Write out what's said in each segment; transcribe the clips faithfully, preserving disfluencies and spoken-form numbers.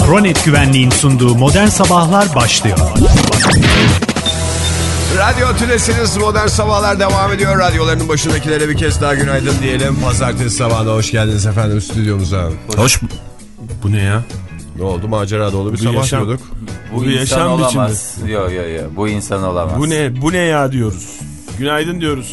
Kronet Güvenliğin sunduğu Modern Sabahlar başlıyor. Radyo Tülesi'niz, Modern Sabahlar devam ediyor. Radyolarının başındakilere bir kez daha günaydın diyelim. Pazartesi sabahına hoş geldiniz efendim stüdyomuza. Hoş. Bu ne ya? Ne oldu? Macera dolu bir bu sabah yaşam, diyorduk. Bu, bu yaşam olamaz. Yok yok yok. Bu insan olamaz. Bu ne? Bu ne ya diyoruz. Günaydın diyoruz.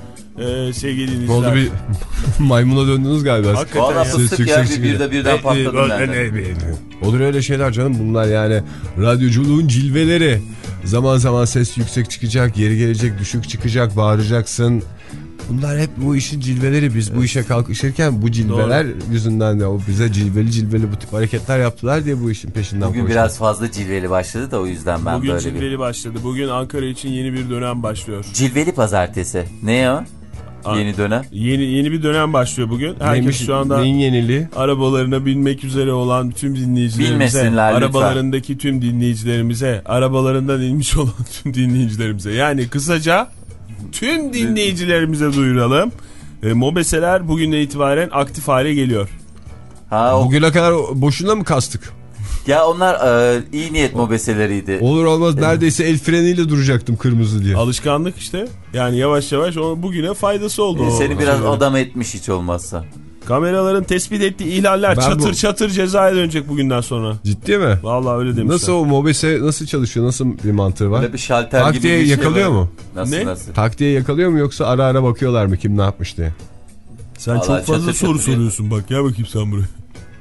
Ee, sevgili dinleyiciler. Ne oldu, bir maymuna döndünüz galiba. Valla fıstık ya, bir, bir de birden patladım ben. Olur öyle şeyler canım, bunlar yani radyoculuğun cilveleri. Zaman zaman ses yüksek çıkacak, yeri gelecek düşük çıkacak, bağıracaksın. Bunlar hep bu işin cilveleri. Biz bu işe kalkışırken bu cilveler Doğru. yüzünden de o bize cilveli cilveli bu tip hareketler yaptılar diye bu işin peşinden Bugün koştum. biraz fazla cilveli başladı da o yüzden ben Bugün böyle bir... Bugün cilveli başladı. Bugün Ankara için yeni bir dönem başlıyor. Cilveli pazartesi. Ne ya? Yeni dönem. Yeni yeni bir dönem başlıyor bugün. Herkes Neymiş, şu anda neyin yeniliği? Arabalarına binmek üzere olan tüm dinleyicilerimize, arabalarındaki lütfen. tüm dinleyicilerimize, arabalarından inmiş olan tüm dinleyicilerimize. Yani kısaca tüm dinleyicilerimize duyuralım. E, Mobeseler bugünden itibaren aktif hale geliyor. Ha, o... Bugüne kadar boşuna mı kastık? Ya onlar e, iyi niyet mobeseleriydi. Olur olmaz neredeyse el freniyle duracaktım kırmızı diye. Alışkanlık işte. Yani yavaş yavaş o, bugüne faydası oldu. E, seni o, biraz şeyleri. adam etmiş hiç olmazsa. Kameraların tespit ettiği ihlaller ben çatır bu... çatır cezaya dönecek bugünden sonra. Ciddi mi? Vallahi öyle demişler. Nasıl o mobese nasıl çalışıyor? Nasıl bir mantığı var? Böyle bir şalter tak gibi diye bir şey yakalıyor var. mu? Nasıl ne? nasıl? Tak diye yakalıyor mu yoksa ara ara bakıyorlar mı kim ne yapmış diye? Sen Vallahi çok fazla çatır soru çatır soruyorsun bak ya, bakayım sen buraya.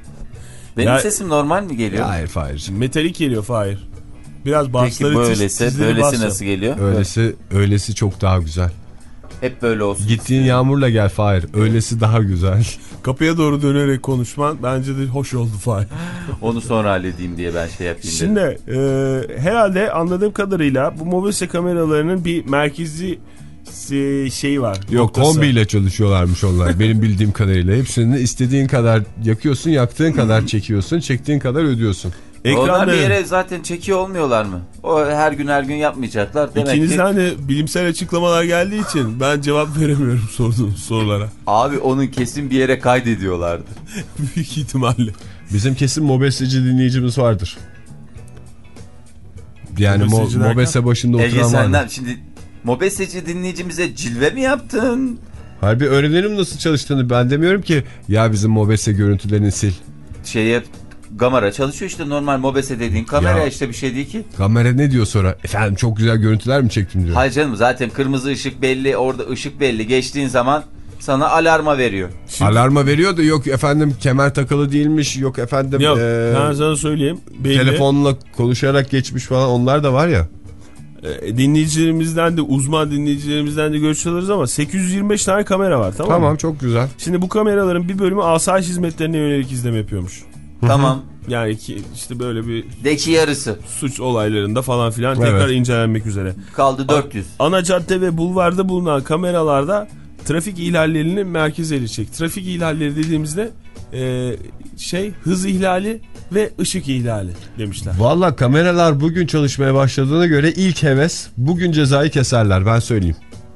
Benim ya, sesim normal mi geliyor? Hayır Fahir. Metalik geliyor Fahir. Biraz basları Peki böylesi, tiz, böylesi basıyor. nasıl geliyor? Öylesi, öylesi çok daha güzel. Hep böyle olsun. Gittiğin istiyorum. Yağmurla gel Fahir. Öylesi daha güzel. Kapıya doğru dönerek konuşman bence de hoş oldu Fahir. Onu sonra halledeyim diye ben şey yapayım. Şimdi e, herhalde anladığım kadarıyla bu mobese kameralarının bir merkezi şey var. Yok noktası. Kombiyle çalışıyorlarmış onlar benim bildiğim kadarıyla. Hepsini istediğin kadar yakıyorsun, yaktığın kadar çekiyorsun, çektiğin kadar ödüyorsun. Ekranları... Onlar bir yere zaten çekiyor olmuyorlar mı? O her gün her gün yapmayacaklar. Demek İkinizden ki... de bilimsel açıklamalar geldiği için ben cevap veremiyorum sorduğunuz sorulara. Abi onun kesin bir yere kaydediyorlardı. Büyük ihtimalle. Bizim kesin mobeseci dinleyicimiz vardır. Yani mo mobese başında oturan Ege, var mı? Şimdi mobeseci dinleyicimize cilve mi yaptın? Harbi öğrenelim nasıl çalıştığını. Ben demiyorum ki ya bizim mobese görüntülerini sil. Şeye... Kamera çalışıyor işte, normal mobese dediğin kamera ya, işte bir şey değil ki. Kamera ne diyor sonra? Efendim çok güzel görüntüler mi çektim diyor. Hayır canım, zaten kırmızı ışık belli, orada ışık belli, geçtiğin zaman sana alarma veriyor. Şimdi... Alarma veriyor da yok efendim kemer takılı değilmiş, yok efendim. Yok ee, ben sana söyleyeyim. Belli. Telefonla konuşarak geçmiş falan, onlar da var ya. E, dinleyicilerimizden de, uzman dinleyicilerimizden de görüş alırız ama sekiz yüz yirmi beş tane kamera var, tamam mı? Tamam, çok güzel. Şimdi bu kameraların bir bölümü asayiş hizmetlerine yönelik izleme yapıyormuş. Tamam. Yani ki işte böyle bir... Deki yarısı. Suç olaylarında falan filan evet. Tekrar incelenmek üzere. Kaldı dört yüz. Ana cadde ve bulvarda bulunan kameralarda trafik ihlallerini merkeze edecek. Trafik ihlalleri dediğimizde e, şey hız ihlali ve ışık ihlali demişler. Valla kameralar bugün çalışmaya başladığına göre ilk heves bugün cezayı keserler, ben söyleyeyim.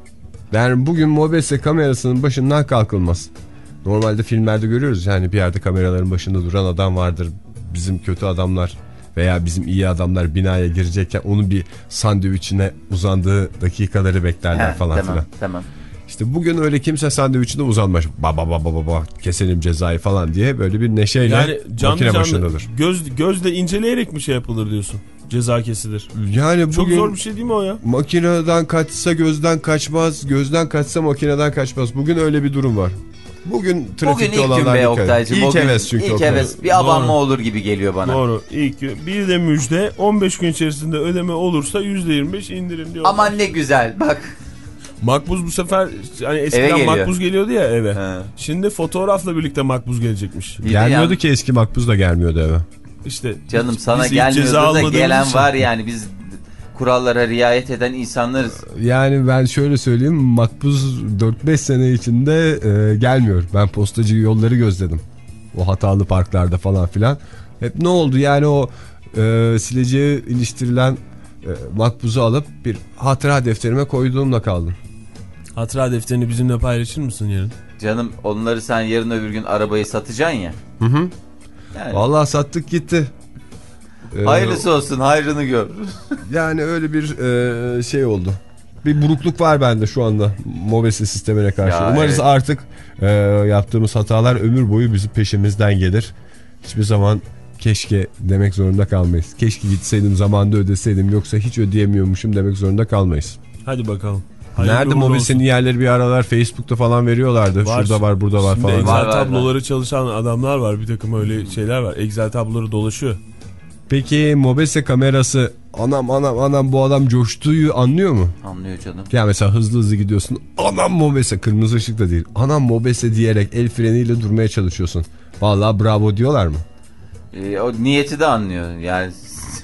Yani bugün mobese kamerasının başından kalkılmaz. Normalde filmlerde görüyoruz yani bir yerde kameraların başında duran adam vardır. Bizim kötü adamlar veya bizim iyi adamlar binaya girecekken onun bir sandviçine uzandığı dakikaları beklerler He, falan tamam, filan. Tamam. İşte bugün öyle kimse sandviçine uzanmaz. Baba baba baba keselim cezayı falan diye böyle bir neşeyle yani canlı makine başındadır. Göz, gözle inceleyerek mi şey yapılır diyorsun? Ceza kesilir. Yani çok zor bir şey değil mi o ya? Makineden kaçsa gözden kaçmaz, gözden kaçsa makineden kaçmaz. Bugün öyle bir durum var. Bugün trafikte bugün olanlar ilk gün be Oktay'cığım. İlk bugün, heves çünkü. İlk heves. Bir abanma Doğru. olur gibi geliyor bana. Doğru. İlk gün. Bir de müjde, on beş gün içerisinde ödeme olursa yüzde yirmi beş indirim diyor. Aman ne güzel bak. Makbuz bu sefer hani eskiden makbuz geliyordu ya eve. He. Şimdi fotoğrafla birlikte makbuz gelecekmiş. Gelmiyordu ki, eski makbuz da gelmiyordu eve. İşte canım sana gelmiyordu da gelen için. Var yani, biz kurallara riayet eden insanlarız. Yani ben şöyle söyleyeyim, makbuz dört beş sene içinde e, gelmiyor. Ben postacı yolları gözledim. O hatalı parklarda falan filan. Hep ne oldu yani, o e, sileceğe iliştirilen e, makbuzu alıp bir hatıra defterime koyduğumla kaldım. Hatıra defterini bizimle paylaşır mısın yarın? Canım onları sen yarın öbür gün arabayı satacaksın ya. Hı hı. Yani. Vallahi sattık gitti. E, Hayırlısı olsun, hayrını gör. Yani öyle bir e, şey oldu. Bir burukluk var bende şu anda Mobese sistemine karşı. Ya, umarız evet. artık e, yaptığımız hatalar ömür boyu bizi peşimizden gelir. Hiçbir zaman keşke demek zorunda kalmayız. Keşke gitseydim zamanında ödeseydim, yoksa hiç ödeyemiyormuşum demek zorunda kalmayız. Hadi bakalım. Hayırlı Nerede Mobese'nin yerleri bir aralar Facebook'ta falan veriyorlardı. Var. Şurada var, burada var. Şimdi falan. Excel var, tabloları var. Çalışan adamlar var. Bir takım öyle şeyler var. Excel tabloları dolaşıyor. Peki Mobese kamerası anam anam anam bu adam coştuğu anlıyor mu? Anlıyor canım. Ya mesela hızlı hızlı gidiyorsun. Anam Mobese, kırmızı ışık da değil. Anam Mobese diyerek el freniyle durmaya çalışıyorsun. Vallahi bravo diyorlar mı? E, o niyeti de anlıyor. Yani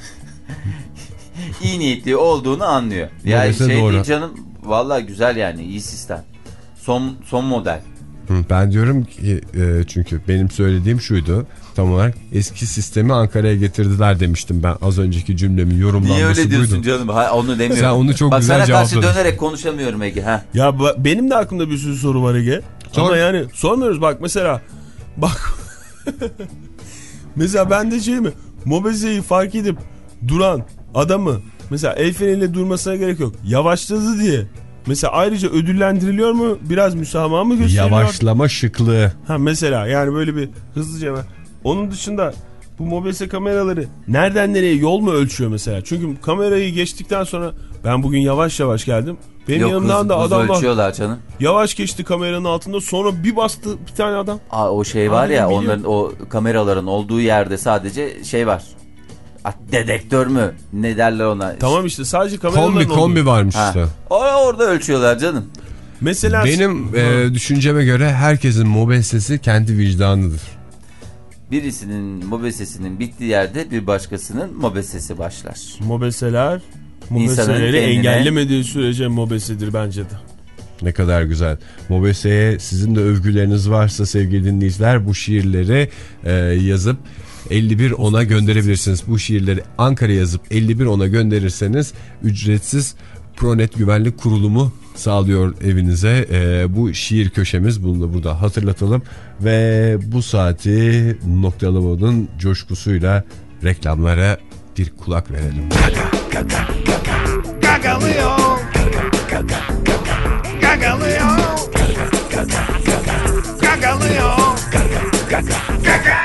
iyi niyetli olduğunu anlıyor. Yani Mobese şey doğru. Değil canım. Vallahi güzel yani, iyi sistem. Son son model. Ben diyorum ki e, çünkü benim söylediğim şuydu. Tam olarak eski sistemi Ankara'ya getirdiler demiştim ben, az önceki cümlemin yorumlanması buydu. Niye öyle diyorsun buydu. Canım? Ha, onu demiyorum. Sen onu çok Bak, güzel cevapladın. sana karşı dönerek konuşamıyorum Ege. Ha. Ya benim de aklımda bir sürü soru var Ege. Sor. Ama yani sormuyoruz. Bak mesela bak mesela ben de şey mi, Mobese'yi fark edip duran adamı mesela el freniyle durmasına gerek yok. Yavaşladı diye mesela ayrıca ödüllendiriliyor mu? Biraz müsamaha mı gösteriyor? Yavaşlama şıklığı. Ha mesela yani böyle bir hızlıca hemen. Onun dışında bu Mobese kameraları nereden nereye yol mu ölçüyor mesela? Çünkü kamerayı geçtikten sonra ben bugün yavaş yavaş geldim. Benim Yok, yanımdan hız, da adamlar ölçüyorlar canım. Yavaş geçti kameranın altında, sonra bir bastı bir tane adam. Aa, o şey var Aa, ya biliyorum. Onların o kameraların olduğu yerde sadece şey var. Dedektör mü? Ne derler ona? Tamam işte sadece kameraların kombi, kombi varmış ha. işte. Orada ölçüyorlar canım. Mesela benim e, düşünceme göre herkesin Mobesesi kendi vicdanıdır. Birisinin Mobesesinin bittiği yerde bir başkasının Mobesesi başlar. Mobeseler Mobeseleri kendine... engellemediği sürece Mobesedir bence de. Ne kadar güzel. Mobese'ye sizin de övgüleriniz varsa sevgili dinleyiciler, bu şiirleri e, yazıp elli bir ona gönderebilirsiniz. Bu şiirleri Ankara'ya yazıp elli bir ona gönderirseniz ücretsiz Pronet Güvenlik Kurulumu sağlıyor evinize. Ee, bu şiir köşemiz, bunu da burada hatırlatalım ve bu saati Noktalama'nın coşkusuyla reklamlara bir kulak verelim. Gaga, gaga, gaga. Gagalıyor. Gaga, gaga, gagalıyor. Gaga, gaga, gagalıyor. Gaga, gaga, gaga.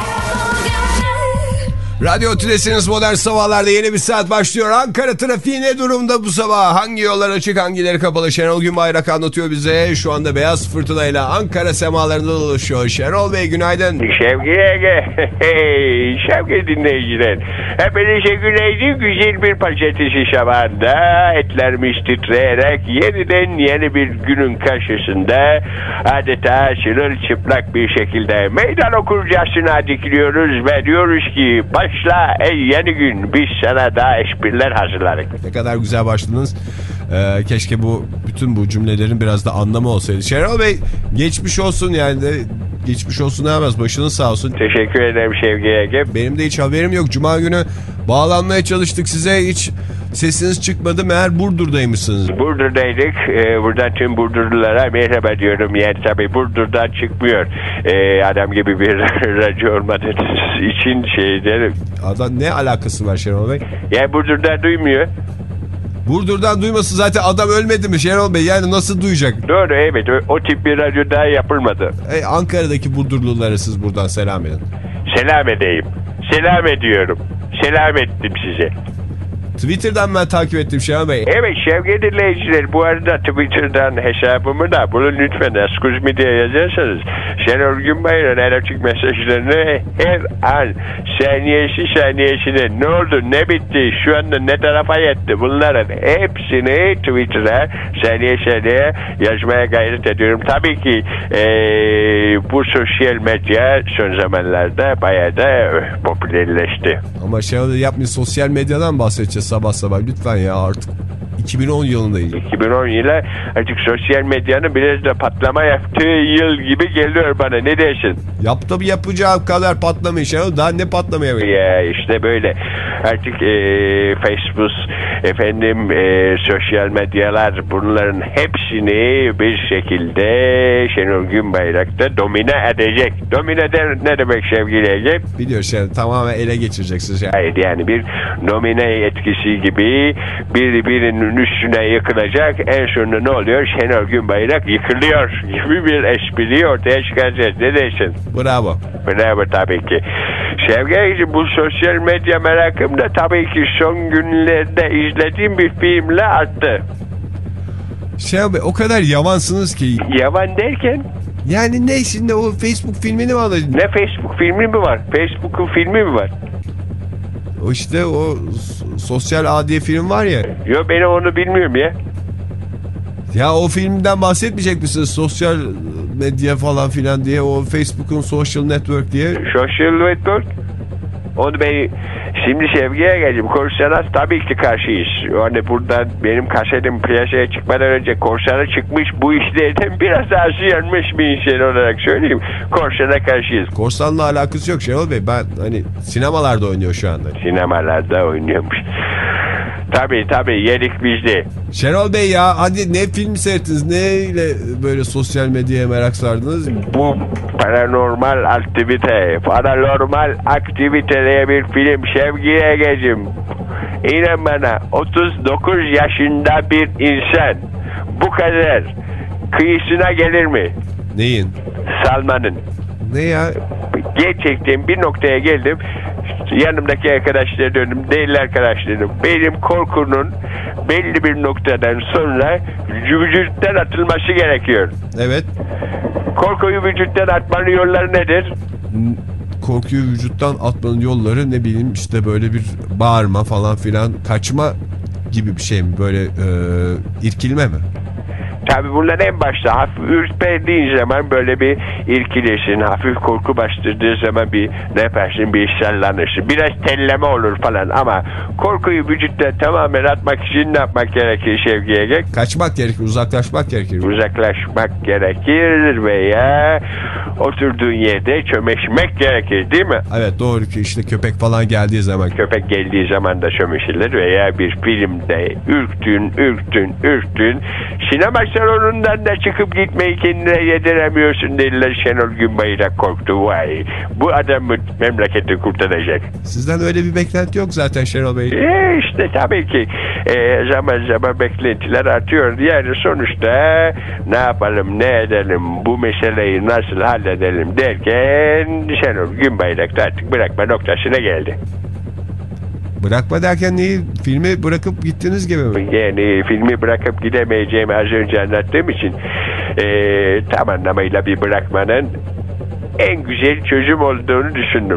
Radyo Tülesi'niz Modern Sabahlar'da yeni bir saat başlıyor. Ankara trafiği ne durumda bu sabah? Hangi yollar açık, hangileri kapalı? Şenol Günbayrak anlatıyor bize. Şu anda beyaz fırtınayla Ankara semalarında dolaşıyor. Şenol Bey günaydın. Sevgili Ege, hey, sevgili dinleyiciler. Hepinize günaydın. Güzel bir pazartesi sabahında etlerimiz titreyerek yeniden yeni bir günün karşısında adeta sırılçıplak bir şekilde meydan okurcasına dikiliyoruz ve diyoruz ki baş Başla ey yeni gün, biz sana daha espriler hazırladık. Ne kadar güzel başladınız. Ee, keşke bu bütün bu cümlelerin biraz da anlamı olsaydı. Şenol Bey geçmiş olsun yani de geçmiş olsun demez, başınız sağ olsun. Teşekkür ederim sevgili Ege. Benim de hiç haberim yok. Cuma günü bağlanmaya çalıştık size, hiç sesiniz çıkmadı. Meğer Burdur'daymışsınız. Burdur'daydık. Ee, buradan tüm Burdurlulara merhaba diyorum. Yani tabii Burdur'dan çıkmıyor. Ee, adam gibi bir radyo olmadığınız için şey derim. Adam ne alakası var Şenol Bey? Yani Burdur'dan duymuyor. Burdur'dan duyması zaten, adam ölmedi mi Şenol Bey? Yani nasıl duyacak? Doğru, evet. O, o tip bir radyo daha yapılmadı. E, Ankara'daki Burdurlulara siz buradan selam edin. Selam edeyim. Selam ediyorum. Selam ettim size. Twitter'dan ben takip ettim Şenol Bey. Evet sevgili dinleyiciler, bu arada Twitter'dan hesabımı da bulun lütfen. Askuz diye yazarsanız Şenol Günbayrak'ın erotik mesajlarını her an saniyesi saniyesine ne oldu ne bitti şu anda ne tarafa yetti bunların hepsini Twitter'a saniye saniye yazmaya gayret ediyorum. Tabii ki ee, bu sosyal medya son zamanlarda bayağı da popülerleşti. Ama Şenol yapmayın, sosyal medyadan bahsedeceğiz sabah sabah lütfen ya, artık iki bin on yılındayız. iki bin on yılı artık sosyal medyanın biraz da patlama yaptığı yıl gibi geliyor bana, ne dersin? Yaptı bir yapacağı kadar patlamış ya, daha ne patlamaya? Ya işte böyle artık e, Facebook, efendim e, sosyal medyalar bunların hepsini bir şekilde Şenol Günbayrak'ta domine edecek. Domine de ne demek sevgili Ege? Biliyorsun yani, tamamen ele geçireceksiniz. Yani. Hayır yani bir domine etkisi gibi biri birinin üstüne yıkılacak. En sonunda ne oluyor? Şenol Günbayrak yıkılıyor gibi bir espriyi ortaya çıkaracağız. Ne dersin? Bravo. Bravo tabii ki. Sevgili bu sosyal medya merakım da tabii ki son günlerde izlediğim bir filmle arttı. Şenol Bey o kadar yavansınız ki. Yavan derken? Yani ne şimdi o Facebook filmini mi alacağız? Ne Facebook filmi mi var? Facebook'un filmi mi var? O işte o Sosyal A diye film var ya. Yo ben onu bilmiyorum ya. Ya o filmden bahsetmeyecek misiniz? Sosyal medya falan filan diye, o Facebook'un social network diye. Social network? Onu ben şimdi sevgiye geldim. Korsan'a tabii ki karşıyız. Yani buradan benim kasetim piyasaya çıkmadan önce Korsan'a çıkmış bu işlerden biraz daha yanmış bir insan olarak söyleyeyim. Korsan'a karşıyız. Korsan'la alakası yok Şenol Bey. Ben hani sinemalarda oynuyor şu anda. Sinemalarda oynuyormuş. Tabii tabii yedik bizde. Şenol Bey ya hadi ne film seyrettiniz? Neyle böyle sosyal medyaya merak sardınız? Bu paranormal aktivite, paranormal aktivite diye bir film sevgili Ege'cim. İnan bana otuz dokuz yaşında bir insan bu kadar kıyısına gelir mi? Neyin? Salmanın. Ne ya? Gerçekten bir noktaya geldim. Yanımdaki arkadaşlara döndüm. Değerli arkadaşlarım. Benim korkunun belli bir noktadan sonra vücuttan atılması gerekiyor. Evet. Korkuyu vücuttan atmanın yolları nedir? Korkuyu vücuttan atmanın yolları ne bileyim işte böyle bir bağırma falan filan, kaçma gibi bir şey mi? Böyle e, irkilme mi? Tabii bunlar en başta hafif ürperdiğin zaman böyle bir irkileşin, hafif korku bastırdığı zaman bir ne yaparsın, bir sallanırsın. Biraz telleme olur falan ama korkuyu vücuttan tamamen atmak için ne yapmak gerekir Şevki Ege? Kaçmak gerekir, uzaklaşmak gerekir. Uzaklaşmak gerekir veya oturduğun yerde çömeşmek gerekir değil mi? Evet doğru ki işte köpek falan geldiği zaman. Köpek geldiği zaman da çömeşilir veya bir filmde ürktün, ürktün, ürktün. Sinema salonundan da çıkıp gitmeyi kendine yediremiyorsun dediler. Şenol Günbayrak korktu. Vay. Bu adam bu memleketi kurtaracak. Sizden öyle bir beklenti yok zaten Şenol Bey. E işte tabii ki e, zaman zaman beklentiler artıyor. Yani sonuçta ne yapalım, ne edelim, bu meseleyi nasıl halledelim derken Şenol Günbayrak da artık bırakma noktasına geldi. Bırakma derken neyi? Filmi bırakıp gittiniz gibi mi? Yani filmi bırakıp gidemeyeceğimi az önce anlattığım için e, tam anlamıyla bir bırakmanın en güzel çözüm olduğunu düşündüm.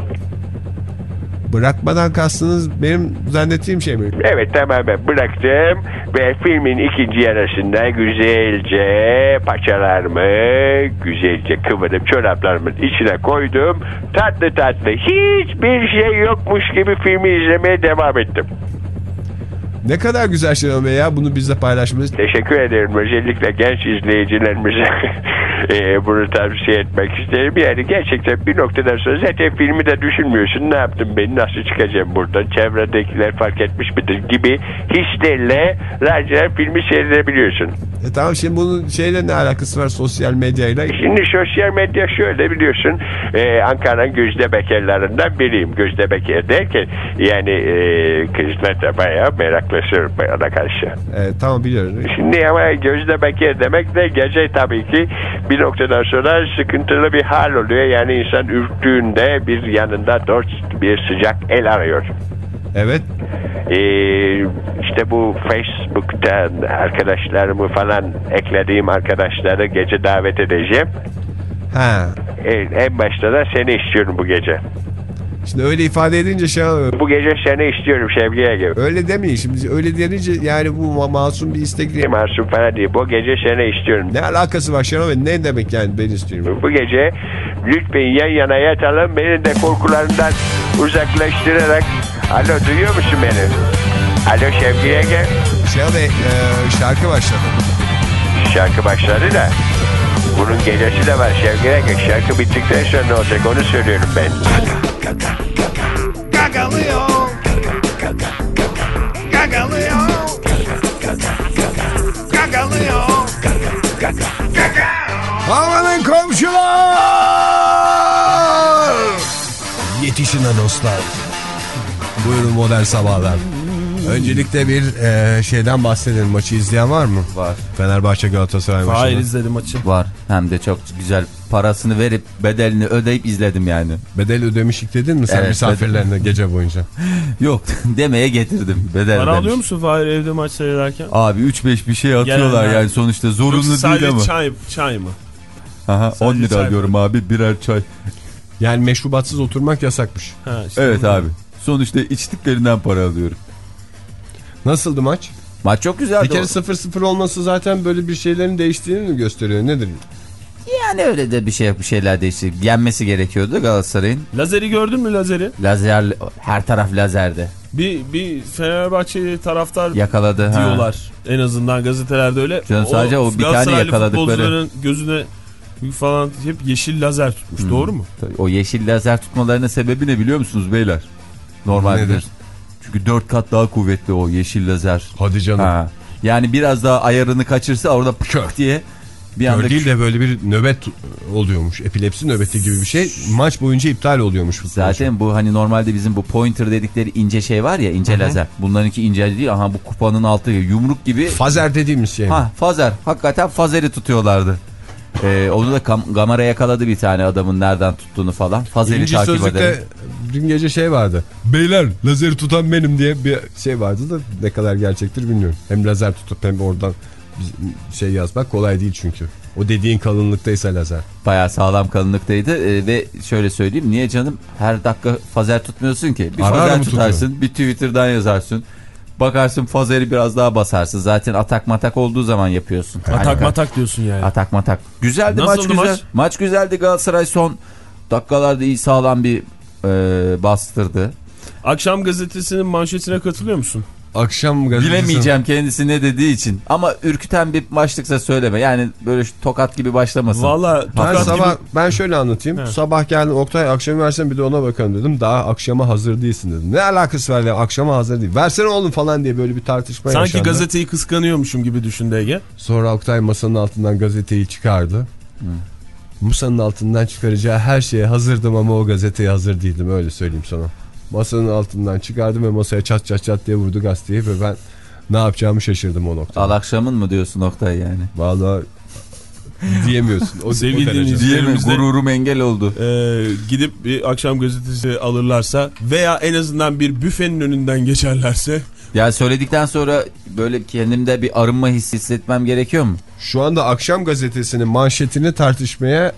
Bırakmadan kastınız benim zannettiğim şey mi? Evet tamamen bıraktım ve filmin ikinci yarısında güzelce paçalarımı güzelce kıvırıp çoraplarımın içine koydum. Tatlı tatlı hiçbir şey yokmuş gibi filmi izlemeye devam ettim. Ne kadar güzel Şenol Bey ya, bunu bizle paylaşmanız. Teşekkür ederim. Özellikle genç izleyicilerimize e, bunu tavsiye etmek isterim. Yani gerçekten bir noktadan sonra zaten filmi de düşünmüyorsun. Ne yaptım ben, nasıl çıkacağım buradan, çevredekiler fark etmiş midir gibi hislerle rahatça filmi seyredebiliyorsun. E tamam, şimdi bunun şeyle ne alakası var sosyal medyayla? Şimdi sosyal medya şöyle biliyorsun, e, Ankara'nın gözde bekarlarından biriyim. Gözde bekar derken yani e, kızlar da bayağı meraklaşır bana karşı. E, tamam biliyorum. Şimdi ama gözde bekar demek de gece tabii ki bir noktadan sonra sıkıntılı bir hal oluyor. Yani insan ürktüğünde bir yanında dost, bir sıcak el arıyor. Evet. Ee, işte bu Facebook'tan arkadaşlarımı falan eklediğim arkadaşları gece davet edeceğim. Ha. En, en başta da seni istiyorum bu gece. Şimdi öyle ifade edince şey oluyor. Bu gece seni istiyorum Şevki'ye gibi. Öyle demeyin şimdi, öyle denince yani bu masum bir istek değil. Masum falan değil. Bu gece seni istiyorum. Ne alakası var Şenol Bey? Ne demek yani ben istiyorum? Bu gece lütfen yan yana yatalım. Beni de korkularından uzaklaştırarak. Alo, duyuyor musun beni? Alo Şevki'ye gel. Şenol Bey e, şarkı başladı. Şarkı başladı da bunun gecesi de var Şevki'ye gel. Şarkı bittikten sonra ne olacak onu söylüyorum ben. Gagalıyor. Gagalıyor. Gagalıyor. Amanın komşular! Yetişin anonslar. Buyurun Modern Sabahlar. Öncelikle bir e, şeyden bahsedelim. Maçı izleyen var mı? Var. Fenerbahçe Galatasaray maçı. Hayır, izledim maçı. Var. Hem de çok güzel, parasını verip bedelini ödeyip izledim yani. Bedel ödemişik dedin mi sen evet, misafirlerine bedel. Gece boyunca? Yok demeye getirdim. Bedel Para demiş. alıyor musun Fahir evde maç seyrederken? Abi üç beş bir şey atıyorlar Gelenler. Yani sonuçta zorunlu Yoksa değil ama. çay, çay mı? Aha, on lira alıyorum abi birer çay. Yani meşrubatsız oturmak yasakmış. Ha, işte evet bunu. abi. Sonuçta içtiklerinden para alıyorum. Nasıldı maç? Maç çok güzeldi. Bir kere sıfır sıfır olması zaten böyle bir şeylerin değiştiğini mi gösteriyor? Nedir? Yani öyle de bir şey bir şeyler değişti. Yenmesi gerekiyordu Galatasaray'ın. Lazeri gördün mü lazeri? Lazer, her taraf lazerdi. Bir bir Fenerbahçe taraftar yakaladı diyorlar. Ha. En azından gazetelerde öyle. Canım sadece o, o bir tane yakaladıkları. Gözüne falan hep yeşil lazer tutmuş. Hmm. Doğru mu? O yeşil lazer tutmalarının sebebi ne biliyor musunuz beyler? Normalde. Çünkü dört kat daha kuvvetli o yeşil lazer. Hadi canım. Ha. Yani biraz daha ayarını kaçırsa orada pıkök diye bir anda... Kör değil de böyle bir nöbet oluyormuş. Epilepsi nöbeti gibi bir şey. Maç boyunca iptal oluyormuş. Zaten bu hani normalde bizim bu pointer dedikleri ince şey var ya, ince Hı-hı. lazer. Bunlarınki ince değil. Aha bu kupanın altı yumruk gibi. Fazer dediğimiz şey mi? Ha, fazer. Hakikaten fazeri tutuyorlardı. Ee, onu da kam- kamera yakaladı bir tane adamın nereden tuttuğunu falan. Fazeri İnci takip Sözlük'te ederim. Dün gece şey vardı. Beyler lazeri tutan benim diye bir şey vardı da ne kadar gerçektir bilmiyorum. Hem lazer tutup hem oradan şey yazmak kolay değil çünkü. O dediğin kalınlıktaysa lazer. Bayağı sağlam kalınlıktaydı ee, ve şöyle söyleyeyim, niye canım her dakika fazer tutmuyorsun ki? Bir Arar fazer tutarsın tutuyor? Bir Twitter'dan yazarsın. Bakarsın fazeri biraz daha basarsın. Zaten atak matak olduğu zaman yapıyorsun. Atak Harika. Matak diyorsun yani. Atak matak. Güzeldi maç, güzel. Maç? Maç güzeldi. Galatasaray son dakikalarda iyi sağlam bir e, bastırdı. Akşam gazetesinin manşetine katılıyor musun? Akşam gazetesi... Bilemeyeceğim kendisi ne dediği için. Ama ürküten bir başlıksa söyleme. Yani böyle tokat gibi başlamasın. Valla ben sabah gibi... ben şöyle anlatayım. He. Sabah geldim Oktay akşamı versen bir de ona bakalım dedim. Daha akşama hazır değilsin dedim. Ne alakası var ya, akşama hazır değil. Versene oğlum falan diye böyle bir tartışma Sanki yaşandı. Sanki gazeteyi kıskanıyormuşum gibi düşündü Ege. Sonra Oktay masanın altından gazeteyi çıkardı. Hı. Masanın altından çıkaracağı her şeye hazırdım ama o gazeteye hazır değildim, öyle söyleyeyim sana. Masanın altından çıkardım ve masaya çat çat çat diye vurdu gazeteyi ve ben ne yapacağımı şaşırdım o noktada. Al akşamın mı diyorsun Oktay yani? Vallahi diyemiyorsun. O Diyemiyorum, gururum engel oldu. E, gidip bir akşam gazetesi alırlarsa veya en azından bir büfenin önünden geçerlerse. Ya söyledikten sonra böyle kendimde bir arınma hissi hissetmem gerekiyor mu? Şu anda akşam gazetesinin manşetini tartışmaya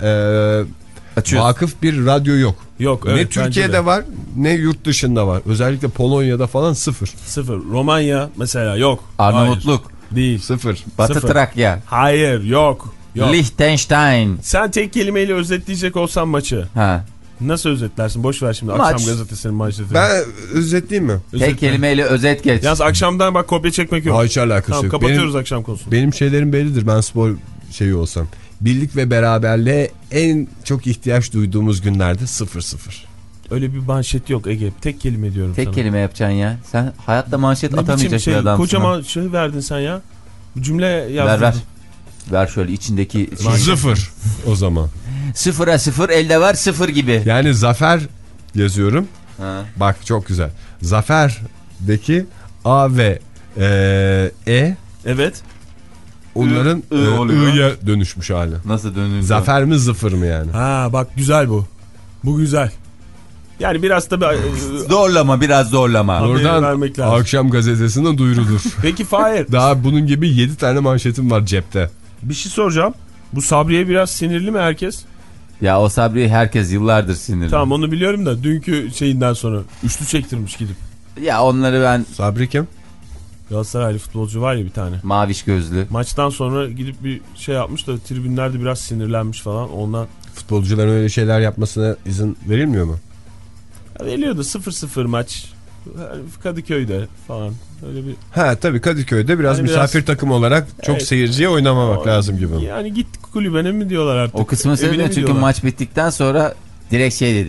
e, vakıf bir radyo yok. Yok. Ne evet, Türkiye'de var ne yurt dışında var. Özellikle Polonya'da falan sıfır. Sıfır. Romanya mesela yok. Arnavutluk. Hayır. Değil. Sıfır. Batı sıfır. Trakya. Hayır yok. yok. Liechtenstein. Sen tek kelimeyle özetleyecek olsan maçı. Ha. Nasıl özetlersin? Boş ver şimdi Maç. Akşam gazetesinin manşetini. Ben özetleyeyim mi? Özetle. Tek kelimeyle özet geç. Yalnız akşamdan bak kopya çekmek yok. Hiç alakası tamam, yok. Kapatıyoruz benim, akşam konusunu. Benim şeylerim bellidir. Ben spor şeyi olsam. Birlik ve beraberliğe en çok ihtiyaç duyduğumuz günlerde sıfır sıfır. Öyle bir manşet yok Ege. Tek kelime diyorum Tek sana. Tek kelime yapacaksın ya. Sen hayatta manşet ne atamayacak şey, bir adamsın. Kocaman şey verdin sen ya. Bu cümle yazdın. Ver ver. Ver şöyle içindeki... Şey. Sıfır o zaman. Sıfıra sıfır elde var sıfır gibi. Yani zafer yazıyorum. Ha. Bak çok güzel. Zafer'deki A ve e, E. Evet. Onların I'ya dönüşmüş hali. Nasıl dönüyor? Zafer mi zıfır mı yani? Ha bak güzel bu. Bu güzel. Yani biraz da zorlama, biraz zorlama. Oradan akşam gazetesinde duyurulur. Peki Fahir. Daha bunun gibi yedi tane manşetim var cepte. Bir şey soracağım. Bu Sabriye biraz sinirli mi herkes? Ya o Sabriye herkes yıllardır sinirli. Tamam onu biliyorum da dünkü şeyinden sonra üçlü çektirmiş gidip. Ya onları ben... Sabri kim? Galatasaraylı futbolcu var ya bir tane. Maviş gözlü. Maçtan sonra gidip bir şey yapmış da tribünlerde biraz sinirlenmiş falan ondan. Futbolcuların öyle şeyler yapmasına izin verilmiyor mu? Ya veriliyordu sıfır sıfır maç. Kadıköy'de falan. Öyle bir. Ha tabii Kadıköy'de biraz yani misafir biraz... takım olarak çok evet. Seyirciye oynamamak o, lazım gibi. Yani git kulübene mi diyorlar artık. O kısmı seviyor çünkü diyorlar. Maç bittikten sonra direkt şey dedi.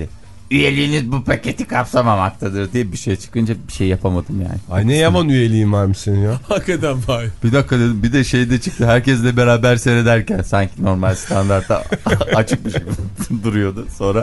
üyeliğiniz bu paketi kapsamamaktadır diye bir şey çıkınca bir şey yapamadım yani. Ay ne yaman üyeliğin varmış senin ya. Hakikaten vay. Bir dakika dedim, bir de şeyde çıktı herkesle beraber seyrederken sanki normal standartta açıkmış gibi duruyordu sonra.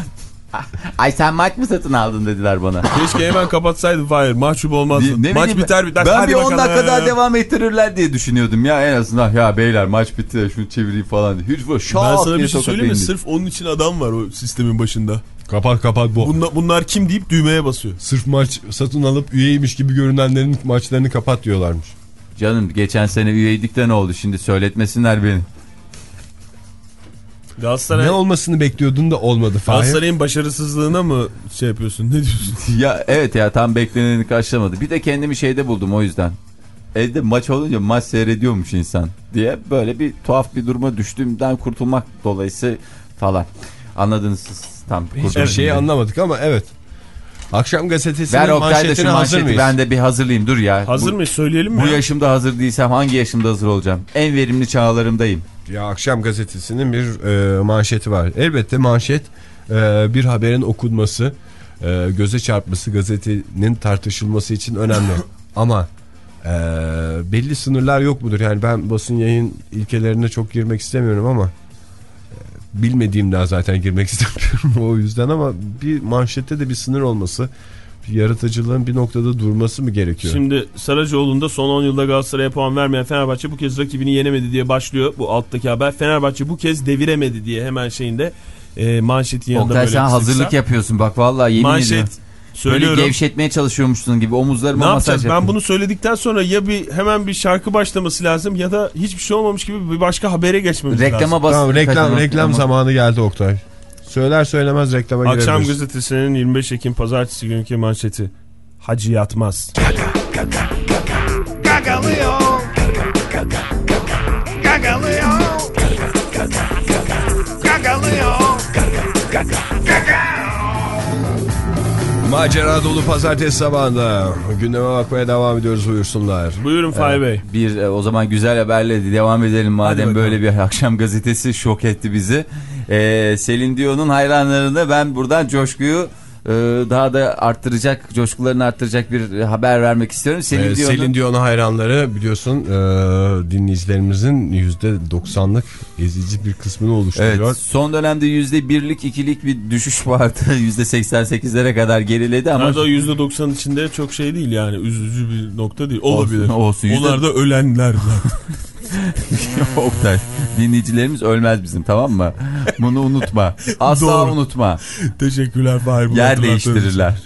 Ay sen maç mı satın aldın dediler bana. Keşke hemen kapatsaydın Fahir. Mahcup olmazdın. Ne maç bileyim, biter biter. Ben Hadi bir on dakika ya. daha devam ettirirler diye düşünüyordum ya en azından. Ya beyler maç bitti şunu çevireyim falan diye. Hiç böyle şak ben sana diye bir şey söyleyeyim mi? indi. Sırf onun için adam var o sistemin başında. Kapat kapat bu. Bunlar, bunlar kim deyip düğmeye basıyor. Sırf maç satın alıp üyeymiş gibi görünenlerin maçlarını kapat diyorlarmış. Canım geçen sene üyeydik de ne oldu şimdi söyletmesinler beni. Galatasaray... Ne olmasını bekliyordun da olmadı Fahir. Galatasaray'ın başarısızlığına mı şey yapıyorsun? Ne diyorsun? Ya evet ya tam bekleneni karşılamadı. Bir de kendimi şeyde buldum o yüzden. Evde maç olunca maç seyrediyormuş insan diye böyle bir tuhaf bir duruma düştüğümden kurtulmak dolayısıyla falan. Anladınız siz tam. Hiçbir şeyi anlamadık ama evet. Akşam gazetesinin Ver manşetine şu hazır manşeti mıyız? Ben de bir hazırlayayım dur ya. Hazır bu, mıyız söyleyelim mi? Bu ya? yaşımda hazır değilsem hangi yaşımda hazır olacağım? En verimli çağlarımdayım. Ya akşam gazetesinin bir e, manşeti var. Elbette manşet e, bir haberin okunması, e, göze çarpması, gazetenin tartışılması için önemli. Ama e, belli sınırlar yok mudur? Yani ben basın yayın ilkelerine çok girmek istemiyorum ama e, bilmediğimden zaten girmek istemiyorum o yüzden ama bir manşette de bir sınır olması, bir yaratıcılığın bir noktada durması mı gerekiyor? Şimdi Saracoğlu'nda son on yılda Galatasaray'a puan vermeyen Fenerbahçe bu kez rakibini yenemedi diye başlıyor bu alttaki haber. Fenerbahçe bu kez deviremedi diye hemen şeyinde e, manşetin yanında Oktay, böyle. sen kısıksa. hazırlık yapıyorsun bak vallahi yemin Manşet, ediyorum. söylüyorum. Böyle gevşetmeye çalışıyormuşsun gibi omuzlarıma ne masaj yapacağız? yapıyorum. Ben bunu söyledikten sonra ya bir hemen bir şarkı başlaması lazım ya da hiçbir şey olmamış gibi bir başka habere geçmemiz Reklama lazım. basın. Tamam, reklam Reklam, reklam ama... zamanı geldi Oktay. Söyler söylemez reklama girebiliriz. Akşam gazetesinin yirmi beş Ekim pazartesi günkü manşeti. Hacı yatmaz. Gagalıyor. Gagalıyor. Gagalıyor. Macera dolu pazartesi sabahında gündeme bakmaya devam ediyoruz, buyursunlar. Buyurun Fahir Bey. Bir e, o zaman güzel haberle devam edelim madem böyle bir akşam gazetesi şok etti bizi. Ee, Selin Dion'un hayranlarına ben buradan coşkuyu e, daha da arttıracak, coşkularını arttıracak bir haber vermek istiyorum. Selin ee, Dion'un Selin Dion'un hayranları biliyorsun e, dinleyicilerimizin yüzde doksanlık ezici bir kısmını oluşturuyor. Evet, son dönemde yüzde birlik ikilik bir düşüş vardı. yüzde seksen sekizlere kadar geriledi ama. Nerede o yüzde doksan içinde çok şey değil yani, üzücü bir nokta değil. Olabilir. Olsun, olsun. Onlar da ölenler. Oktay, dinleyicilerimiz ölmez bizim, tamam mı? Bunu unutma. Asla Doğru. unutma. Teşekkürler Fahir. Yer değiştirirler.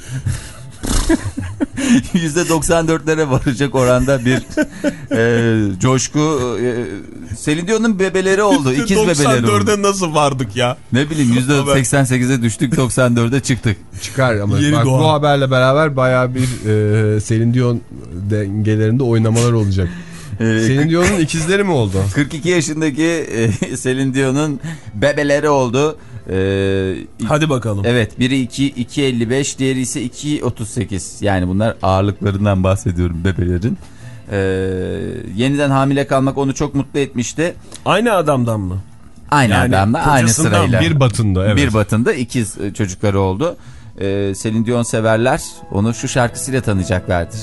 yüzde doksan dörtlere varacak oranda bir e, coşku. E, Selin Dion'un bebeleri oldu. İkiz bebeleri oldu. doksan dörde nasıl vardık ya? Ne bileyim yüzde seksen sekize düştük, doksan dörde çıktık. Çıkar ama Yeni bak, doğan. bu haberle beraber bayağı bir e, Selin Dion dengelerinde oynamalar olacak. Ee, Selin Dion'un ikizleri mi oldu? kırk iki yaşındaki e, Selin Dion'un bebeleri oldu. Ee, Hadi bakalım. Evet, biri iki elli beş, diğeri ise iki otuz sekiz. Yani bunlar ağırlıklarından bahsediyorum bebelerin. Ee, yeniden hamile kalmak onu çok mutlu etmişti. Aynı adamdan mı? Aynı Yani adamla, aynı kocasından sırayla. Bir batında, evet. Bir batında ikiz çocukları oldu. Ee, Selin Dion severler onu şu şarkısıyla tanıyacaklardır.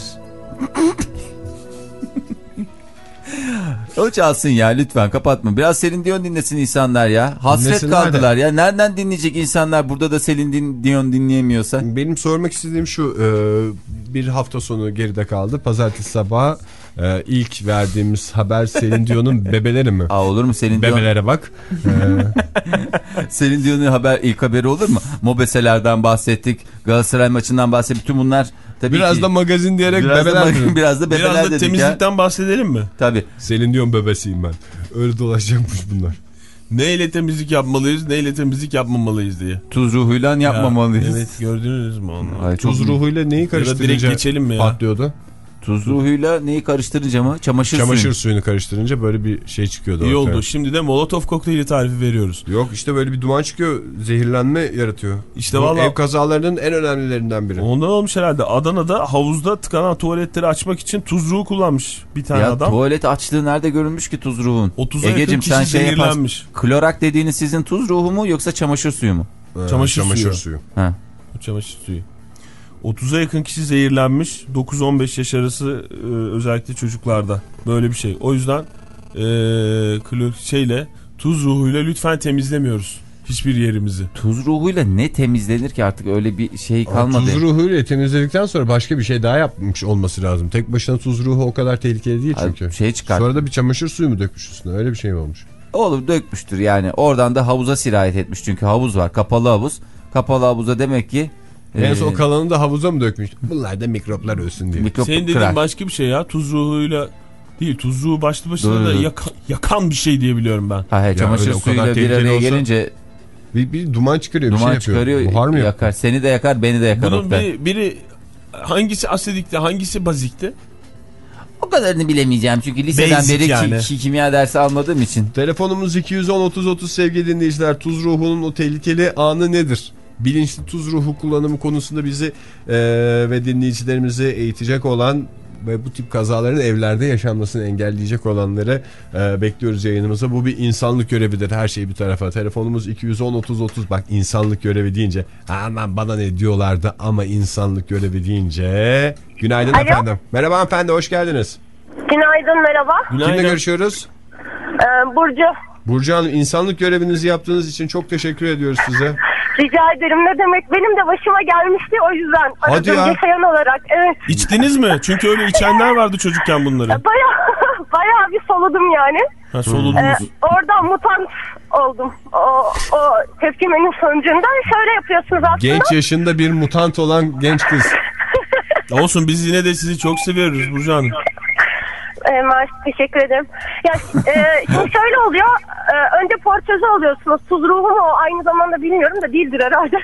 O çalsın ya, lütfen kapatma. Biraz Selin Dion dinlesin insanlar ya. Hasret Dinlesinler kaldılar de. ya. Nereden dinleyecek insanlar burada da Selin Dion dinleyemiyorsa? Benim sormak istediğim şu, e, bir hafta sonu geride kaldı. Pazartesi sabahı e, ilk verdiğimiz haber Selin Dion'un bebeleri mi? Aa, olur mu Selin Dion? Bebelere bak. Selin Dion'un haber, ilk haberi olur mu? Mobeselerden bahsettik. Galatasaray maçından bahsettik. Bütün bunlar tabii Biraz ki, da magazin diyerek biraz bebeler da, mi? biraz da bebeler Biraz da dedik temizlikten ya. bahsedelim mi? Tabii. Selin Dion bebesiyim ben. Öyle dolaşacakmış bunlar. Neyle temizlik yapmalıyız, neyle temizlik yapmamalıyız diye. Tuz ruhuyla yapmamalıyız. Ya, evet, gördünüz mü onu? Ay, çok Tuz iyi. ruhuyla neyi Ya da direkt karıştırınca geçelim mi ya? patlıyordu? Tuz ruhuyla neyi karıştırınca mı? Çamaşır, Çamaşır suyu. suyunu karıştırınca böyle bir şey çıkıyordu. İyi ortaya. oldu. Şimdi de Molotov kokteyli tarifi veriyoruz. Yok işte böyle bir duman çıkıyor. Zehirlenme yaratıyor. İşte Bu vallahi ev kazalarının en önemlilerinden biri. ondan olmuş herhalde. Adana'da havuzda tıkanan tuvaletleri açmak için tuz ruhu kullanmış bir tane Ya adam. tuvalet açlığı nerede görülmüş ki tuz ruhun? otuza yakın Egeciğim, kişi sen şey zehirlenmiş. yaparsın. Klorak dediğiniz sizin tuz ruhu mu yoksa çamaşır suyu mu? Ee, çamaşır, çamaşır suyu. suyu. Ha. Çamaşır suyu. otuza yakın kişi zehirlenmiş. dokuz on beş yaş arası e, özellikle çocuklarda. Böyle bir şey. O yüzden e, şeyle tuz ruhuyla lütfen temizlemiyoruz hiçbir yerimizi. Tuz ruhuyla ne temizlenir ki artık, öyle bir şey kalmadı. Tuz ruhuyla temizledikten sonra başka bir şey daha yapmış olması lazım. Tek başına tuz ruhu o kadar tehlikeli değil çünkü. Şey çıkart. Sonra da bir çamaşır suyu mu dökmüş üstüne, öyle bir şey mi olmuş? Oğlum dökmüştür yani. Oradan da havuza sirayet etmiş çünkü havuz var. Kapalı havuz. Kapalı havuza demek ki. En son e... kalanını da havuza mı dökmüş? Bunlar da mikroplar ölsün diye. Mikrop Senin dediğin kırar. Başka bir şey ya. Tuz ruhuyla değil. Tuz ruhu başlı başına Doğru. da yakan, yakan bir şey diye biliyorum ben. Hayır, çamaşır suyuyla bir araya olsa... gelince... Bir, bir duman çıkarıyor, duman bir şey çıkarıyor, yapıyor. Buhar mı yakar. Seni de yakar, beni de yakar. Bunun bir, biri hangisi asidikti, hangisi bazikti? O kadarını bilemeyeceğim çünkü liseden Basic beri yani. ki, kimya dersi almadığım için. Telefonumuz iki yüz on otuz otuz sevgili dinleyiciler. Tuz ruhunun o tehlikeli anı nedir? Bilinçli tuz ruhu kullanımı konusunda bizi e, ve dinleyicilerimizi eğitecek olan ve bu tip kazaların evlerde yaşanmasını engelleyecek olanları e, bekliyoruz yayınımıza. Bu bir insanlık görevidir, her şey bir tarafa. Telefonumuz iki yüz on otuz otuz. Bak, insanlık görevi deyince aman bana ne diyorlardı ama insanlık görevi deyince. Günaydın Alo. efendim. Merhaba efendim, hoş geldiniz. Günaydın, merhaba. Günaydın. Kimle görüşüyoruz? Ee, Burcu. Burcu Hanım, insanlık görevinizi yaptığınız için çok teşekkür ediyoruz size. Rica ederim, ne demek, benim de başıma gelmişti, o yüzden aradım yaşayan olarak. Evet. İçtiniz mi? Çünkü öyle içenler vardı çocukken bunları. Baya baya bir soludum yani. Ha, soludunuz. Ee, oradan mutant oldum. O, o tepkimenin sonucunda şöyle yapıyorsunuz aslında. Genç yaşında bir mutant olan genç kız. Olsun, biz yine de sizi çok seviyoruz Burcu Hanım. E, Maalesef, teşekkür ederim. Ya, e, şimdi şöyle oluyor. E, önce porçöze oluyorsunuz. Tuz ruhu mu o, aynı zamanda bilmiyorum da değildir herhalde.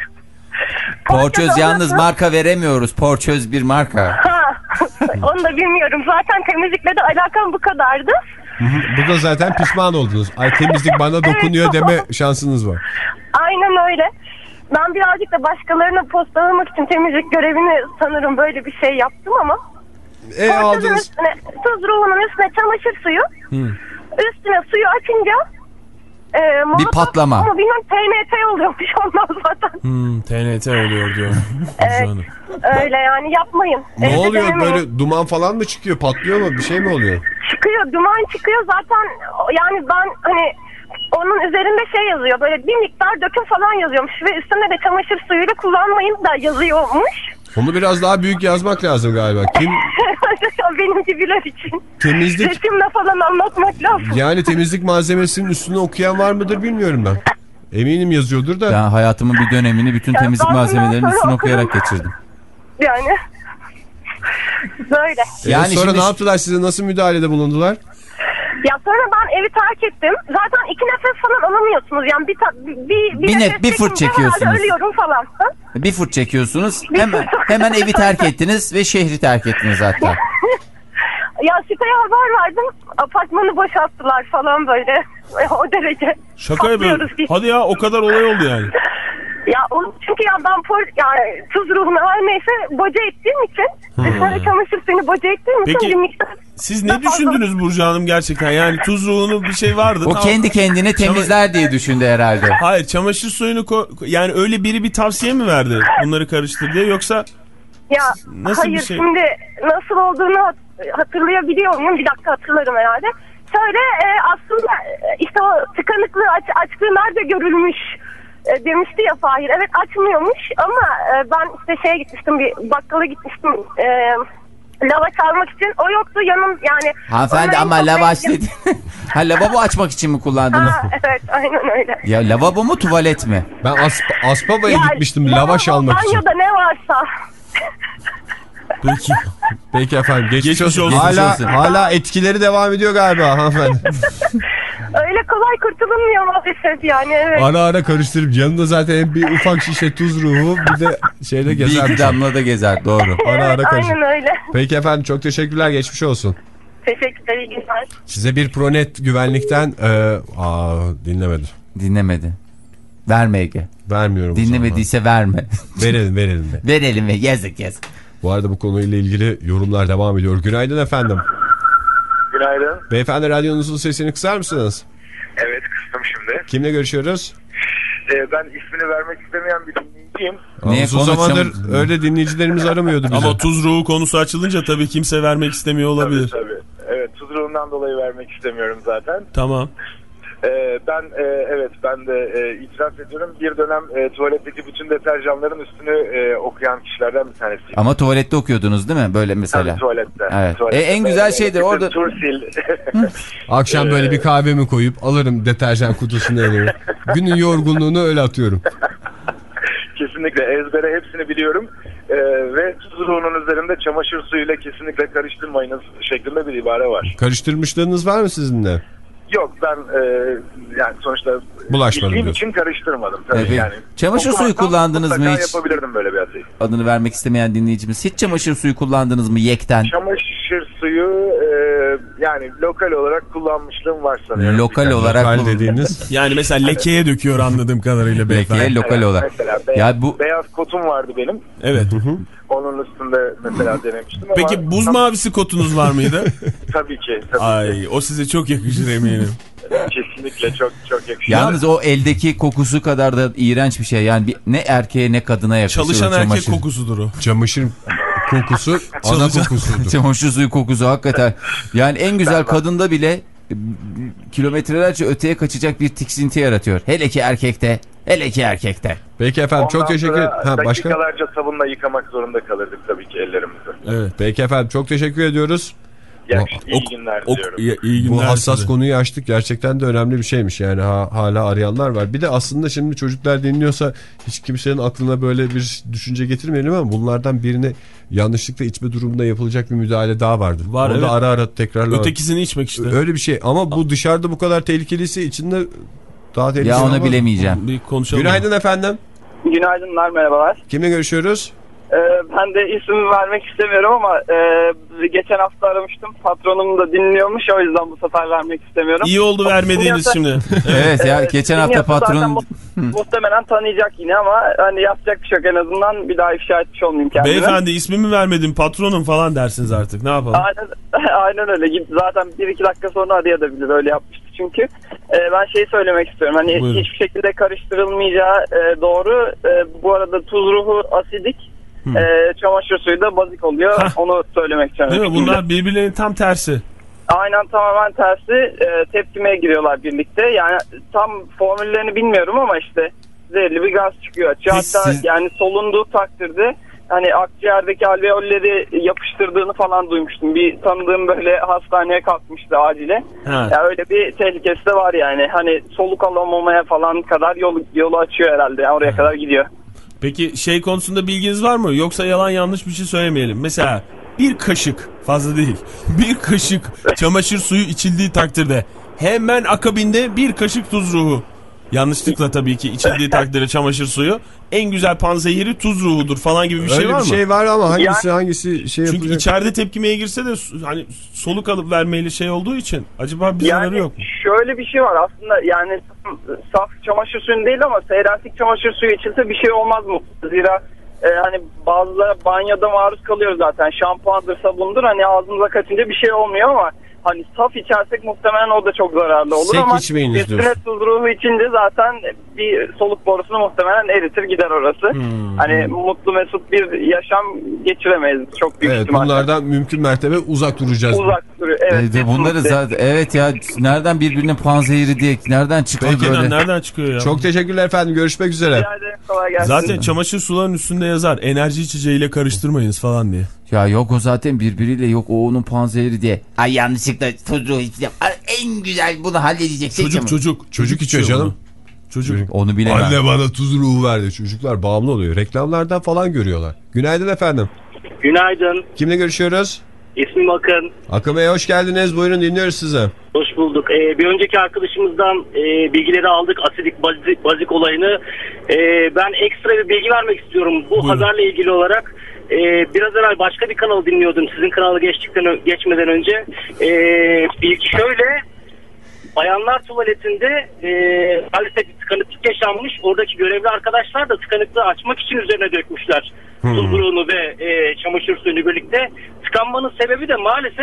Porçöz yalnız marka veremiyoruz. Porçöz bir marka. Ha, onu da bilmiyorum. Zaten temizlikle de alakam bu kadardı. Bu da zaten pişman oldunuz. Ay, temizlik bana dokunuyor evet, deme şansınız var. Aynen öyle. Ben birazcık da başkalarına postalamak için temizlik görevini sanırım böyle bir şey yaptım ama. E, aldınız. Üstüne, tuz ruhunun üstüne çamaşır suyu. Hmm. Üstüne suyu açınca e, bir patlama. Ama bilmem T N T oluyormuş ondan zaten. Hmm, T N T oluyor diyor. Evet, öyle yani, yapmayın. Ne Evde oluyor denemeyin. Böyle duman falan mı çıkıyor, patlıyor mu, bir şey mi oluyor? Çıkıyor, duman çıkıyor zaten yani. Ben hani onun üzerinde şey yazıyor, böyle bir miktar döküm falan yazıyormuş ve üstünde de çamaşır suyuyla kullanmayın da yazıyormuş. Onu biraz daha büyük yazmak lazım galiba. Kim? Benim gibiler için. Temizlik. Resimle falan anlatmak lazım. Yani temizlik malzemesinin üstüne okuyan var mıdır bilmiyorum ben. Eminim yazıyordur da. Ben hayatımın bir dönemini bütün temizlik ya malzemelerinin üstüne okuyarak okudum. geçirdim. Yani. Böyle. Yani sonra şimdi... ne yaptılar size, nasıl müdahalede bulundular? Ya sonra ben evi terk ettim. Zaten iki nefes falan alamıyorsunuz. Yani bir bir bir, bir, nef bir fırt çekiyorsunuz. Ölüyorum falan. Ha? Bir fırt çekiyorsunuz. Hemen hemen evi terk ettiniz ve şehri terk ettiniz hatta. Ya siteye haber verdim. Apartmanı boşalttılar falan böyle. O derece. Şaka yapıyorum. Hadi ya, o kadar olay oldu yani. Ya onu çünkü ya ben por, yani tuz ruhunu her neyse boca ettiğim için hmm. sonra çamaşır suyunu boca ettiğim için Peki siz ne düşündünüz Burcu Hanım gerçekten? Yani tuz ruhunu bir şey vardı. O tamam. Kendi kendine temizler Çam diye düşündü herhalde. Hayır, çamaşır suyunu yani öyle biri bir tavsiye mi verdi bunları karıştır diye, yoksa ya nasıl hayır bir şey? Şimdi nasıl olduğunu hatırlayabiliyor muyum? Bir dakika hatırlarım herhalde. Şöyle e, aslında işte o tıkanıklığı aç, açtığı nerede görülmüş e, demişti ya Fahir. Evet, açmıyormuş ama e, ben işte şeye gitmiştim, bir bakkala gitmiştim e, lavaş almak için. O yoktu yanım yani. Hanımefendi ama lavaş dedi. Ha, lavabo açmak için mi kullandınız? Ha, evet, aynen öyle. Ya lavabo mu, tuvalet mi? Ben Asp Aspava'ya gitmiştim lavaş almak için. Banyoda ne varsa. Peki. Peki efendim. Geçmiş, Geçmiş olsun. olsun. Hala, hala etkileri devam ediyor galiba hanımefendi. Öyle kolay kurtulunmuyor maalesef yani. Evet. Ara ara karıştırıp yanında zaten bir ufak şişe tuz ruhu, bir de şeyde gezer. Bir iki damla da gezer, doğru. Evet, ara ara karıştır. aynen öyle. Peki efendim, çok teşekkürler, geçmiş olsun. Teşekkürler, iyi günler. Size bir Pronet güvenlikten e, aa, dinlemedi. Dinlemedi. Verme Ege. Vermiyorum. Dinlemediyse verme. Verelim verelim. Verelim ve yazık yazık. Bu arada bu konuyla ilgili yorumlar devam ediyor. Günaydın efendim. Günaydın. Beyefendi, radyonuzun sesini kısar mısınız? Evet, kıstım şimdi. Kimle görüşüyoruz? Ee, ben ismini vermek istemeyen bir dinleyiciyim. Niye? O zamandır öyle dinleyicilerimiz aramıyordu bize. Ama tuz ruhu konusu açılınca tabii kimse vermek istemiyor olabilir. Tabii tabii. Evet, tuz ruhundan dolayı vermek istemiyorum zaten. Tamam. Ee, ben e, evet ben de e, itiraf ediyorum, bir dönem e, tuvaletteki bütün deterjanların üstünü e, okuyan kişilerden bir tanesiyim. Ama tuvalette okuyordunuz değil mi böyle mesela? Tabii tuvalette. Evet. Tuvalette. E, en güzel şeydir orada. Tursil. Akşam böyle bir kahvemi koyup alırım deterjan kutusunu elime. Günün yorgunluğunu öyle atıyorum. Kesinlikle ezbere hepsini biliyorum. Ee, ve tuz ruhunun üzerinde çamaşır suyuyla kesinlikle karıştırmayınız şeklinde bir ibare var. Karıştırmışlığınız var mı sizin de? Yok, ben e, yani sonuçta bulaşmadım bildiğim için karıştırmadım tabii. Evet. Yani çamaşır suyu kullandınız mı hiç? Yapabilirdim böyle bir hatayı. Adını vermek istemeyen dinleyicimiz, hiç çamaşır suyu kullandınız mı yekten? Çamaşır suyu e, yani lokal olarak kullanmışlığım var sanıyorum. Lokal yani. olarak lokal dediğiniz yani mesela lekeye döküyor anladığım kadarıyla beyefendi. Lekeye lokal evet, olarak. Mesela beyaz, ya bu beyaz kotum vardı benim. Evet. Onun üstünde mesela denemiştim ama... Peki buz mavisi kotunuz var mıydı? Tabii ki. Tabii Ay ki. o size çok yakışır eminim. Kesinlikle çok çok yakışır. Yalnız o eldeki kokusu kadar da iğrenç bir şey. Yani bir, ne erkeğe ne kadına yakışır. Çalışan erkek kokusudur o. Çamaşır kokusu ana kokusudur. Çamaşır suyu kokusu hakikaten. Yani en güzel kadında bile kilometrelerce öteye kaçacak bir tiksinti yaratıyor. Hele ki erkekte. Hele ki erkekte. Peki efendim, ondan çok teşekkür ederim. Ha, dakikalarca sabunla yıkamak zorunda kalırdık tabii ki ellerimizi. Evet. Peki efendim, çok teşekkür ediyoruz. Ya, iyi günler ok, diliyorum. iyi, iyi günler Bu hassas size. konuyu açtık. Gerçekten de önemli bir şeymiş. Yani ha, hala arayanlar var. Bir de aslında şimdi çocuklar dinliyorsa hiç kimsenin aklına böyle bir düşünce getirmeyelim ama bunlardan birine yanlışlıkla içme durumunda yapılacak bir müdahale daha vardır. Var, onu evet. da ara ara tekrarlar. Ötekisini içmek işte. Öyle bir şey. Ama bu dışarıda bu kadar tehlikeliyse içinde daha tehlikeli. Ya onu ama... bilemeyeceğim. Bir konuşalım. Günaydın efendim. Günaydınlar, merhabalar. Kimle görüşüyoruz? Ee, ben de ismimi vermek istemiyorum ama e, geçen hafta aramıştım. Patronum da dinliyormuş, o yüzden bu sefer vermek istemiyorum. İyi oldu vermediğiniz şimdi. Evet ya, geçen hafta patron... Mu muhtemelen tanıyacak yine ama hani yapacak bir şey yok, en azından bir daha ifşa etmiş olmayayım kendime. Beyefendi ismimi vermedim, patronum falan dersiniz artık, ne yapalım? Aynen, aynen öyle. Zaten bir iki dakika sonra arayabilir, öyle yapmıştı çünkü. Ee, ben şeyi söylemek istiyorum. Hani buyurun. Hiçbir şekilde karıştırılmayacağı e, doğru. E, bu arada tuz ruhu asidik. Hmm. E, çamaşır suyu da bazik oluyor. Heh. Onu söylemek istiyorum. Değil mi? Bunlar birbirlerinin tam tersi. Aynen, tamamen tersi. E, tepkimeye giriyorlar birlikte. Yani tam formüllerini bilmiyorum ama işte zehirli bir gaz çıkıyor. Hatta siz... yani solunduğu takdirde hani akciğerdeki alveolleri yapıştırdığını falan duymuştum. Bir tanıdığım böyle hastaneye kalkmıştı acile. Ya yani öyle bir tehlikesi de var yani. Hani soluk alamamaya falan kadar yolu, yolu açıyor herhalde. Yani oraya ha. kadar gidiyor. Peki şey konusunda bilginiz var mı? Yoksa yalan yanlış bir şey söylemeyelim. Mesela bir kaşık, fazla değil, bir kaşık çamaşır suyu içildiği takdirde hemen akabinde bir kaşık tuz ruhu. Yanlışlıkla tabii ki içildiği takdirde çamaşır suyu en güzel panzehiri tuz ruhudur falan gibi bir şey öyle var mı? Öyle bir şey var ama hangisi yani, hangisi şey yapacak? Çünkü içeride tepkimeye girse de hani soluk alıp vermeyle şey olduğu için acaba bir zararı yani yok mu? Şöyle bir şey var aslında, yani saf çamaşır suyu değil ama seyreltik çamaşır suyu içilse bir şey olmaz mı? Zira e, hani bazıları banyoda maruz kalıyor zaten, şampuandır, sabundur, hani ağzımıza kaçınca bir şey olmuyor ama hani saf içersek muhtemelen o da çok zararlı olur. Sek ama üstüne tuz ruhu içince zaten bir soluk borusunu muhtemelen eritir gider orası. Hmm. Hani mutlu mesut bir yaşam geçiremeyiz çok büyük evet, ihtimalle. Bunlardan mümkün mertebe uzak duracağız. Uzak duruyor. Evet. E, bunları zaten evet ya, nereden birbirinin panzehiri diye nereden çıkıyor peki, böyle? Nereden çıkıyor ya? Çok teşekkürler efendim, görüşmek üzere. Zaten çamaşır sularının üstünde yazar enerji içeceğiyle karıştırmayınız falan diye. Ya yok, o zaten birbiriyle, yok o onun panzehiri diye. Ay yanlışlıkla tuzlu en güzel bunu halledecek. Çocuk çocuk. Çocuk, çocuk içiyor canım. Çocuk. Çocuk. Onu bilemem. Anne bana tuz ruhu verdi. Çocuklar bağımlı oluyor. Reklamlardan falan görüyorlar. Günaydın efendim. Günaydın. Kimle görüşüyoruz? İsmim Akın. Akın Bey hoş geldiniz. Buyurun, dinliyoruz sizi. Hoş bulduk. Ee, bir önceki arkadaşımızdan e, bilgileri aldık. Asidik bazik, bazik olayını. E, ben ekstra bir bilgi vermek istiyorum. Bu haberle ilgili olarak. Ee, biraz evvel başka bir kanalı dinliyordum. Sizin kanalı geçtikten geçmeden önce. Ee, bilgi şöyle. Bayanlar tuvaletinde e, maalesef bir tıkanıklık yaşanmış. Oradaki görevli arkadaşlar da tıkanıklığı açmak için üzerine dökmüşler. Hmm. Tuz ruhunu ve e, çamaşır suyunu birlikte. Tıkanmanın sebebi de maalesef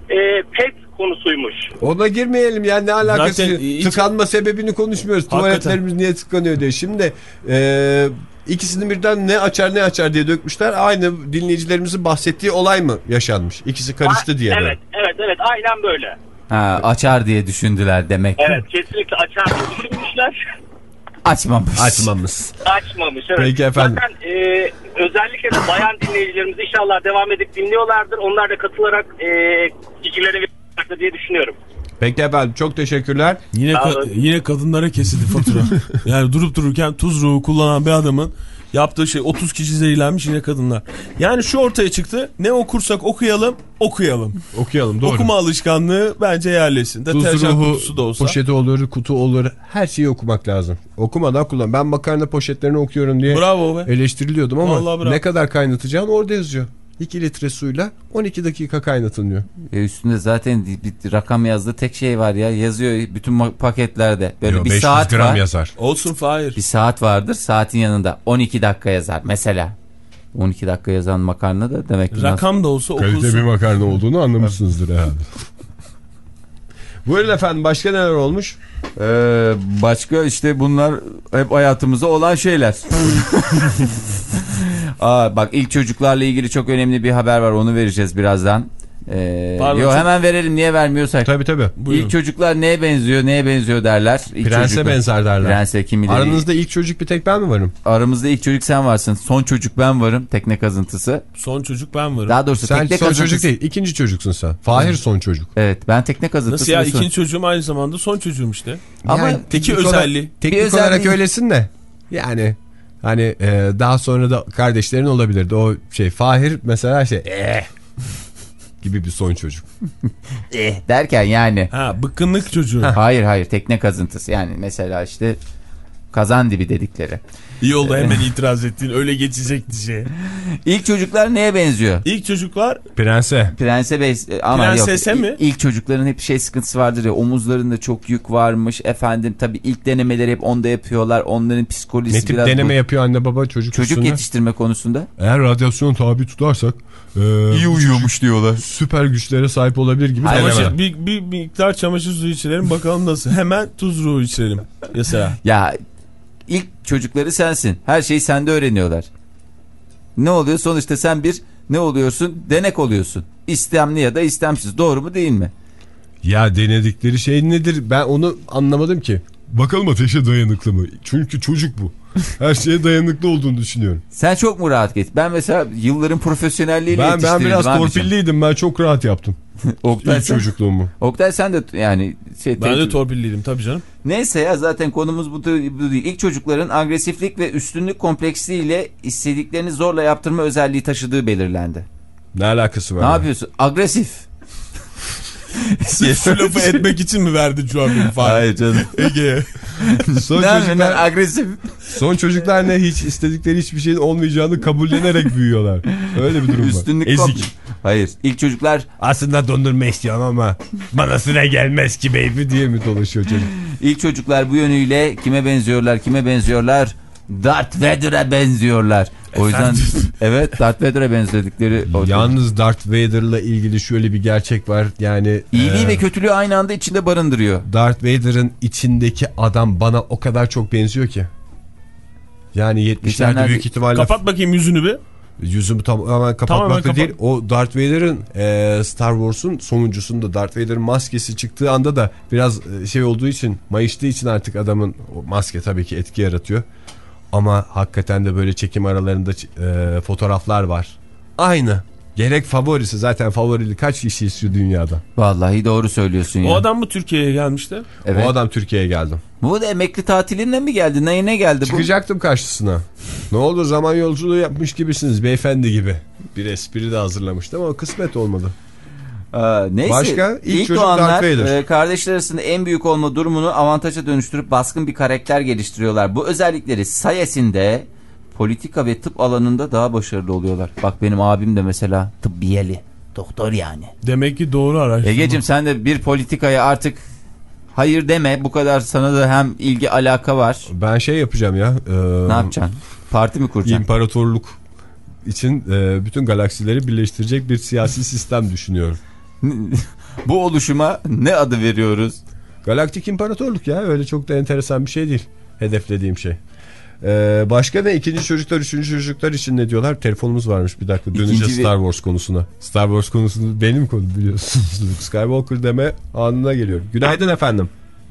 e, pet konusuymuş. Ona girmeyelim yani, ne alakası? Zaten hiç... Tıkanma sebebini konuşmuyoruz. Hakikaten. Tuvaletlerimiz niye tıkanıyor diye. Şimdi e, ikisini birden ne açar ne açar diye dökmüşler. Aynı dinleyicilerimizin bahsettiği olay mı yaşanmış? İkisi karıştı A diye. Evet, ben. evet, evet. Aynen böyle. Ha, açar diye düşündüler demek ki. Evet, kesinlikle açar diye düşünmüşler. Açmamış. Açmamış. Açmamış, evet. Peki efendim. Zaten e, özellikle de bayan dinleyicilerimiz inşallah devam edip dinliyorlardır. Onlar da katılarak e, fikirleri verirler diye düşünüyorum. Peki efendim, çok teşekkürler. Yine ka yine kadınlara kesildi fatura. Yani durup dururken tuz ruhu kullanan bir adamın yaptığı şey, otuz kişi zehirlenmiş, yine kadınlar. Yani şu ortaya çıktı: ne okursak okuyalım, okuyalım. Okuyalım, doğru. Okuma alışkanlığı bence yerleşsin. Tuz ruhu, da olsa. Poşeti olur, kutu olur, her şeyi okumak lazım. Okumadan kullan. Ben makarna poşetlerini okuyorum diye bravo be. eleştiriliyordum ama ne kadar kaynatacağın orada yazıyor. iki litre suyla on iki dakika kaynatılıyor. E üstünde zaten bir rakam yazdığı tek şey var ya. Yazıyor bütün paketlerde. Böyle Yo, bir saat gram var. Yazar. Olsun Fahir. Bir saat vardır. Saatin yanında on iki dakika yazar mesela. on iki dakika yazan makarna da demek ki rakam nasıl... da olsa okunsun. Kalite bir makarna olduğunu anlamışsınızdır herhalde. Buyurun efendim, başka neler olmuş? Ee, başka işte bunlar hep hayatımızda olan şeyler. Aa, bak, ilk çocuklarla ilgili çok önemli bir haber var, onu vereceğiz birazdan. Ee, Pardon, yo, çok... hemen verelim, niye vermiyorsak. Tabii tabii. Buyurun. İlk çocuklar neye benziyor neye benziyor derler. İlk Prense çocuklar. benzer derler. Prense kim bilir. Aranızda ilk çocuk bir tek ben mi varım? Aramızda ilk çocuk sen varsın. Son çocuk ben varım. Tekne kazıntısı. Son çocuk ben varım. Daha doğrusu sen tekne son kazıntısı. Çocuk değil, ikinci çocuksun sen. Fahir son çocuk. Evet, ben tekne kazıntısı. Nasıl ya, ikinci çocuğum aynı zamanda son çocuğum işte. Ama yani, teki özelliği. Teknik özelliği. olarak öylesin de. Yani hani e, daha sonra da kardeşlerin olabilirdi. O şey Fahir mesela şey eee gibi bir son çocuk. Eh derken yani. Ha, bıkkınlık çocuğu. Hayır hayır, tekne kazıntısı. Yani mesela işte kazan dibi dedikleri. İyi oldu hemen itiraz ettiğin, öyle geçecekti şey. İlk çocuklar neye benziyor? İlk çocuklar Prense. Prense bey ama Prensese yok. mi? İlk çocukların hep şey sıkıntısı vardır ya, omuzlarında çok yük varmış efendim. Tabii ilk denemeleri hep onda yapıyorlar. Onların psikolojisi ne tip biraz deneme bu... yapıyor anne baba çocuk Çocuk üstünde? Yetiştirme konusunda. Eğer radyasyona tabi tutarsak e, iyi uyuyormuş diyorlar. Süper güçlere sahip olabilir gibi deneme. Bir, bir, bir miktar çamaşır suyu içirelim bakalım nasıl. Hemen tuz ruhu içirelim mesela. Ya ilk çocukları sensin. Her şeyi sende öğreniyorlar. Ne oluyor? Sonuçta sen bir ne oluyorsun? Denek oluyorsun. İstemli ya da istemsiz. Doğru mu değil mi? Ya denedikleri şey nedir? Ben onu anlamadım ki. Bakalım ateşe dayanıklı mı? Çünkü çocuk bu. Her şeye dayanıklı olduğunu düşünüyorum. Sen çok mu rahat geç? Ben mesela yılların profesyonelliğiyle ben, yetiştirildim. Ben biraz torpilliydim. Ben çok rahat yaptım. Oktay İlk çocukluğumu. Oktay sen de yani şey, ben de torpilliydim tabii canım. Neyse ya, zaten konumuz bu değil. İlk çocukların agresiflik ve üstünlük kompleksiyle istediklerini zorla yaptırma özelliği taşıdığı belirlendi. Ne alakası var? Ne ya? yapıyorsun? Agresif. Şu lafı etmek için mi verdin şu an benim falan? Hayır canım. Ege. Son ne çocuklar agresif. Son çocuklar ne, hiç istedikleri hiçbir şeyin olmayacağını kabullenerek büyüyorlar. Öyle bir durum var. Üstünlük ezik. Hayır. İlk çocuklar aslında dondurma istiyorum ama bana sıra gelmez ki baby diye mi dolaşıyor çocuk? İlk çocuklar bu yönüyle kime benziyorlar? Kime benziyorlar? Darth Vader'a benziyorlar. O yüzden evet, Darth Vader'a benzedikleri. Yalnız Darth Vader'la ilgili şöyle bir gerçek var. Yani iyiliği e, ve kötülüğü aynı anda içinde barındırıyor. Darth Vader'ın içindeki adam bana o kadar çok benziyor ki. Yani yetmişlerde büyük ihtimalle. Kapat bakayım yüzünü bir. Yüzümü tamamen kapatmak da değil. O Darth Vader'ın e, Star Wars'un sonuncusunda Darth Vader'ın maskesi çıktığı anda da biraz şey olduğu için, mayıştığı için artık adamın o maske tabii ki etki yaratıyor. Ama hakikaten de böyle çekim aralarında e, fotoğraflar var. Aynı. Gerek favorisi, zaten favorili kaç kişi istiyor dünyada? Vallahi doğru söylüyorsun ya. O adam mı Türkiye'ye gelmişti? Evet. O adam Türkiye'ye geldi. Bu da emekli tatilinden mi geldi? Neyine geldi? Çıkacaktım bu? karşısına. Ne oldu, zaman yolculuğu yapmış gibisiniz beyefendi gibi. Bir espri de hazırlamıştım ama kısmet olmadı. Aa, neyse. Başka? İlk, İlk çocuk Darth Vader. E, kardeşler arasında en büyük olma durumunu avantaja dönüştürüp baskın bir karakter geliştiriyorlar. Bu özellikleri sayesinde politika ve tıp alanında daha başarılı oluyorlar. Bak benim abim de mesela tıbbiyeli. Doktor yani. Demek ki doğru araştırma. Egeciğim sen de bir politikaya artık hayır deme. Bu kadar sana da hem ilgi alaka var. Ben şey yapacağım ya. E, ne yapacaksın? Parti mi kuracaksın? İmparatorluk için e, bütün galaksileri birleştirecek bir siyasi sistem düşünüyorum. Bu oluşuma ne adı veriyoruz? Galaktik İmparatorluk ya, öyle çok da enteresan bir şey değil hedeflediğim şey. Ee, başka ne? İkinci çocuklar, üçüncü çocuklar için ne diyorlar? Telefonumuz varmış, bir dakika döneceğiz İkinci Star Wars konusuna. Star Wars konusunu benim konu biliyorsunuz. Luke Skywalker deme anına geliyorum. Günaydın efendim.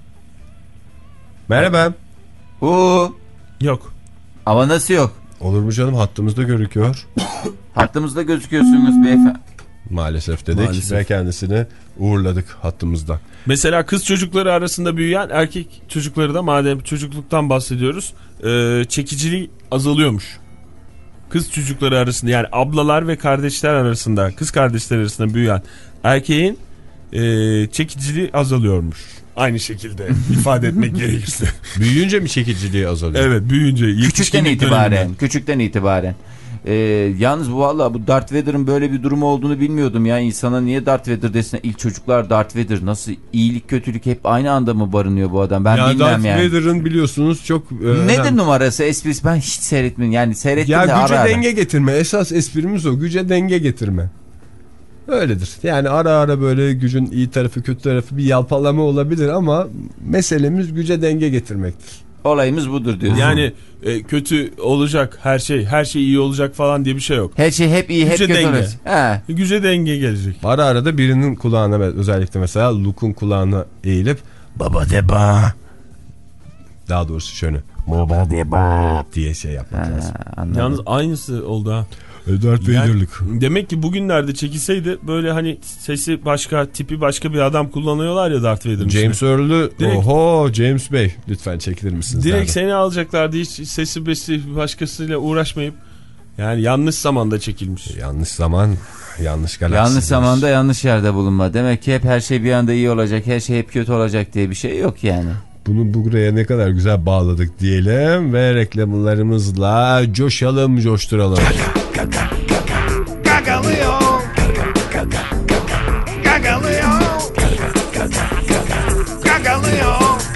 Merhaba. Oo. Yok. Ama nasıl yok? Olur mu canım, hattımızda gözüküyor. Hattımızda gözüküyorsunuz beyefendi. Maalesef dedik Maalesef. Ve kendisini uğurladık hattımızda. Mesela kız çocukları arasında büyüyen erkek çocukları da, madem çocukluktan bahsediyoruz, e, çekiciliği azalıyormuş. Kız çocukları arasında, yani ablalar ve kardeşler arasında, kız kardeşler arasında büyüyen erkeğin e, çekiciliği azalıyormuş. Aynı şekilde ifade etmek gerekirse. Büyüyünce mi çekiciliği azalıyor? Evet, büyüyünce. Küçükten itibaren. Döneminde. Küçükten itibaren. Ee, yalnız bu valla bu Darth Vader'ın böyle bir durumu olduğunu bilmiyordum ya. İnsana niye Darth Vader desin? İlk çocuklar Darth Vader. Nasıl iyilik kötülük hep aynı anda mı barınıyor bu adam? Ben ya bilmem Darth yani. Darth Vader'ın biliyorsunuz çok... E, Nedir önemli. numarası, esprisi? Ben hiç seyretmedim. Yani seyrettim ya de ara güce ara. denge getirme. Esas esprimiz o. Güce denge getirme. Öyledir. Yani ara ara böyle gücün iyi tarafı kötü tarafı bir yalpalama olabilir ama meselemiz güce denge getirmektir. Olayımız budur diyorsun. Yani e, kötü olacak her şey, her şey iyi olacak falan diye bir şey yok. Her şey hep iyi, güce hep kötü denge. olacak. He. Güce denge gelecek. Ara ara da birinin kulağına, özellikle mesela Luke'un kulağına eğilip baba de ba, daha doğrusu şöyle baba de ba diye şey yapmak lazım. Yalnız aynısı oldu ha. Darth Vader'lık. Yani, demek ki bugünlerde çekilseydi böyle hani sesi başka, tipi başka bir adam kullanıyorlar ya Darth Vader'ın. James Earl'ü, oho James Bey lütfen çekilir misiniz? Direkt derdim. Seni alacaklardı, hiç sesi besi başkasıyla uğraşmayıp. Yani yanlış zamanda çekilmiş. Yanlış zaman, yanlış galaksi. Yanlış zamanda yanlış yerde bulunma. Demek ki hep her şey bir anda iyi olacak, her şey hep kötü olacak diye bir şey yok yani. Bunu buraya ne kadar güzel bağladık diyelim ve reklamlarımızla coşalım, coşturalım. Gagalıyor. Gagalıyor. Gagalıyor.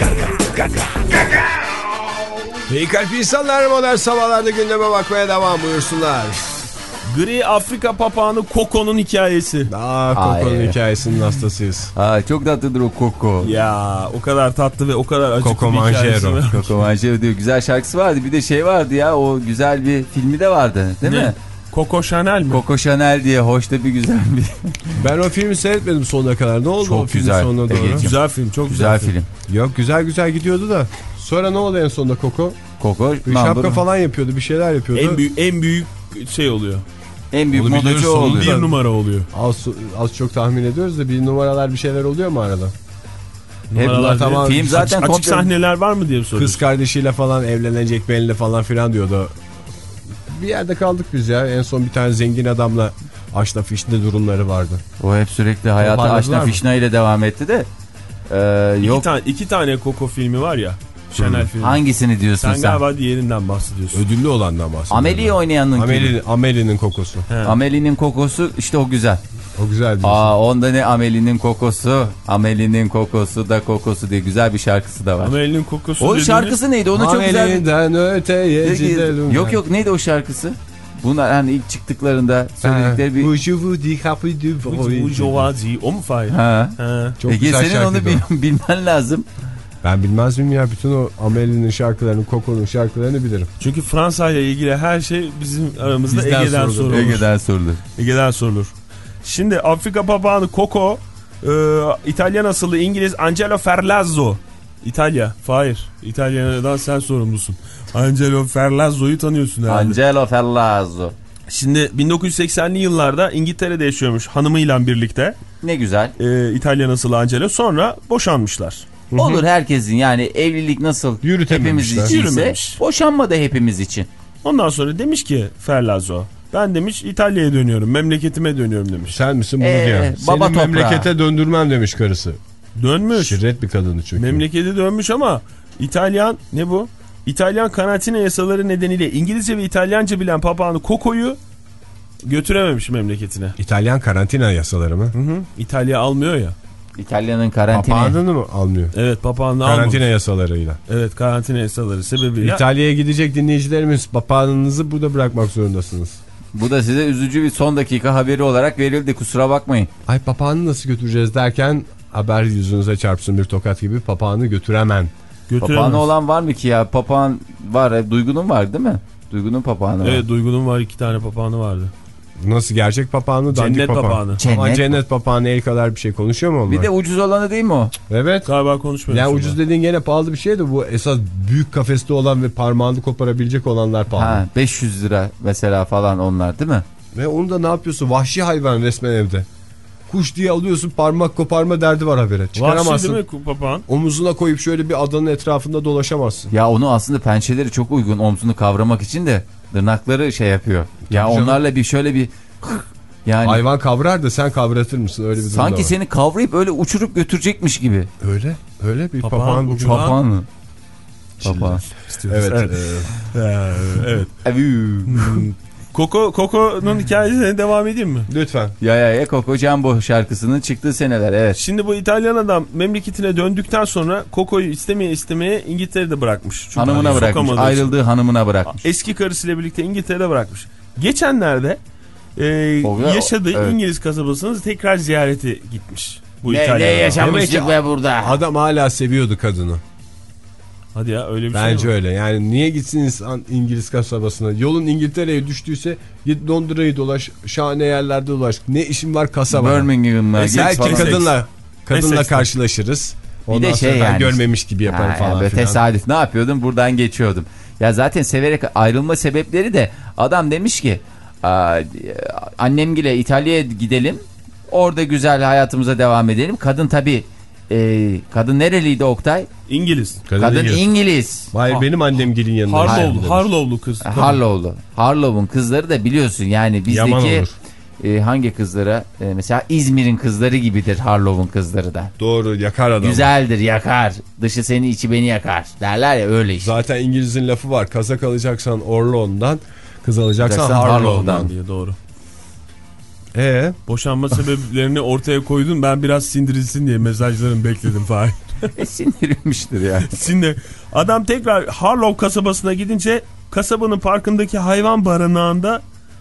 İyi kalp insanlar, modern sabahlarda gündeme bakmaya devam, buyursunlar. Gri Afrika papağanı Koko'nun hikayesi. Aa, Koko'nun hikayesinin hastasıyız. Aa, çok tatlıdır o Koko. Ya o kadar tatlı ve o kadar acıklı Coco bir hikayesi var. Coco Manjero diyor. Güzel şarkısı vardı. Bir de şey vardı ya, o güzel bir filmi de vardı değil ne? mi? Coco Chanel mi? Coco Chanel diye hoş da bir güzel bir... Ben o filmi seyretmedim sonuna kadar. Ne oldu çok o filmin güzel. sonuna doğru? Güzel, güzel film, çok güzel, güzel film. film. Yok, güzel güzel gidiyordu da. Sonra ne oldu en sonunda Coco? Coco şapka falan yapıyordu, bir şeyler yapıyordu. En büyük, en büyük şey oluyor. En büyük modacı oluyor. Bir numara oluyor. Az, az çok tahmin ediyoruz da bir numaralar, bir şeyler oluyor mu arada? Numaralar tamam. Film zaten açık, açık sahneler var mı diye soruyoruz. Kız kardeşiyle falan evlenecek benimle falan filan diyordu. Bir yerde kaldık biz ya. En son bir tane zengin adamla aşna fişne durumları vardı. O hep sürekli hayatı aşna fişne ile devam etti de. Ee, iki yok. Tane, iki tane Coco filmi var ya. Chanel filmi. Hangisini diyorsun sen? Sen galiba diğerinden bahsediyorsun. Ödüllü olandan bahsediyorum. Amelie'yi oynayanın Amelie, Amelie'nin kokosu. He. Amelie'nin kokosu işte o güzel. O güzel diyorsun. Aa, onda ne Amelie'nin kokosu, Amelie'nin kokosu da kokosu diye güzel bir şarkısı da var. Amelie'nin kokosu. O şarkısı neydi? Onu çok güzel. Amelie'den öteye gidelim. Yok yok, neydi o şarkısı? Bunlar hani ilk çıktıklarında söyledikleri bir... O mu Fahir? Ha. Ha. Çok Ege, güzel senin onu bil, bilmen lazım. Ben bilmez miyim ya? Bütün o Amelie'nin şarkılarını, Coco'nun şarkılarını bilirim. Çünkü Fransa ile ilgili her şey bizim aramızda Bizden Ege'den sorulur. Ege'den sorulur. Ege'den sorulur. Şimdi Afrika papağanı Coco, e, İtalyan asıllı İngiliz Angelo Ferlazzo. İtalya, Fahir. İtalya'dan sen sorumlusun. Angelo Ferlazzo'yu tanıyorsun herhalde. Angelo Ferlazzo. Şimdi bin dokuz yüz seksenli yıllarda İngiltere'de yaşıyormuş hanımıyla birlikte. Ne güzel. E, İtalyan asıllı Angelo. Sonra boşanmışlar. Hı-hı. Olur herkesin, yani evlilik nasıl hepimiz içinse boşanma da hepimiz için. Ondan sonra demiş ki Ferlazzo, ben demiş İtalya'ya dönüyorum, memleketime dönüyorum demiş. Sen misin bunu ee, diyen? Senin memlekete döndürmem demiş karısı. Dönmüş. Şirret bir kadını çünkü. Memlekete dönmüş ama İtalyan, ne bu? İtalyan karantina yasaları nedeniyle İngilizce ve İtalyanca bilen papağanı Coco'yu götürememiş memleketine. İtalyan karantina yasaları mı? Hı hı. İtalya almıyor ya. İtalyanın karantina. Papağanını mı almıyor? Evet, papağanını almıyor. Karantina yasalarıyla. Evet, karantina yasaları sebebiyle. İtalya'ya gidecek dinleyicilerimiz, papağanınızı burada bırakmak zorundasınız. Bu da size üzücü bir son dakika haberi olarak verildi, kusura bakmayın. Ay papağanı nasıl götüreceğiz derken haber yüzünüze çarpsın bir tokat gibi, papağanı götüremem. Papağanı olan var mı ki ya? Papağan var. Duygu'nun var değil mi? Duygu'nun papağanı var. Evet, Duygu'nun var, iki tane papağanı vardı. Nasıl, gerçek papağanı, cennet papağanı. papağanı. Cennet. Ama cennet papağanı el kadar bir şey konuşuyor mu onlar? Bir de ucuz olanı değil mi o? Evet. Galiba konuşmuyoruz. Yani ucuz dediğin gene pahalı bir şey de bu esas büyük kafeste olan ve parmağını koparabilecek olanlar pahalı. Ha, beş yüz lira mesela falan onlar değil mi? Ve onu da ne yapıyorsun? Vahşi hayvan resmen evde. Kuş diye alıyorsun, parmak koparma derdi var habire. Çıkaramazsın. Vahşi değil mi papağan? Omuzuna koyup şöyle bir adanın etrafında dolaşamazsın. Ya onu aslında pençeleri çok uygun omzunu kavramak için de tırnakları şey yapıyor. Ya Tabii onlarla canım. bir şöyle bir yani hayvan kavrar da sen kavratır mısın, öyle bir durum sanki var. seni kavrayıp öyle uçurup götürecekmiş gibi. Öyle öyle bir papağan, Papağan bugün. Papağan mı? Papağan. Evet. Evet. E, evet. Koko Koko'nun hikayesine devam edeyim mi? lütfen. Ya ya ya Coco Jumbo şarkısının çıktığı seneler, evet. Şimdi bu İtalyan adam memleketine döndükten sonra Coco'yu istemeye istemeye İngiltere'de bırakmış. Çünkü hanımına hani bırakmış. Ayrıldığı için. Hanımına bırakmış. Eski karısıyla birlikte İngiltere'de bırakmış. Geçenlerde e, yaşadığı evet. İngiliz kasabasını tekrar ziyarete gitmiş. Bu ne, İtalyan ne yaşamıştık be burada. Adam hala seviyordu kadını. Hadi ya, öyle bir Bence şey mi? öyle. Yani niye gitsin insan İngiliz kasabasına? Yolun İngiltere'ye düştüyse git Londra'yı dolaş, şahane yerlerde dolaş. Ne işin var kasabada? Birmingham'da. Belki kadınla kadınla Essex. karşılaşırız. Ondan bir de şey sonra ben yani görmemiş gibi yaparım ha, falan yani filan. Tesadüf, ne yapıyordum? Buradan geçiyordum. Ya zaten severek ayrılma sebepleri de adam demiş ki annemgile İtalya'ya gidelim. Orada güzel hayatımıza devam edelim. Kadın tabii e, kadın nereliydi Oktay? İngiliz. Kadın, kadın İngiliz. İngiliz. Hayır, ha. Benim annem gelin yanında. Harlow'lu, Harlow'lu kız. Harlow'lu. Harlow'un kızları da biliyorsun yani bizdeki e, hangi kızlara e, mesela İzmir'in kızları gibidir Harlow'un kızları da. Doğru, yakar adamı. Güzeldir, yakar. Dışı seni, içi beni yakar derler ya, öyle işte. Zaten İngiliz'in lafı var. Kazak alacaksan Orlon'dan, kız alacaksan Harlow'dan diye. Doğru. Ee? Boşanma sebeplerini ortaya koydun, ben biraz sindirilsin diye mesajlarını bekledim Fahir. E, sindirilmiştir yani. Şimdi adam tekrar Harlow kasabasına gidince kasabanın parkındaki hayvan barınağında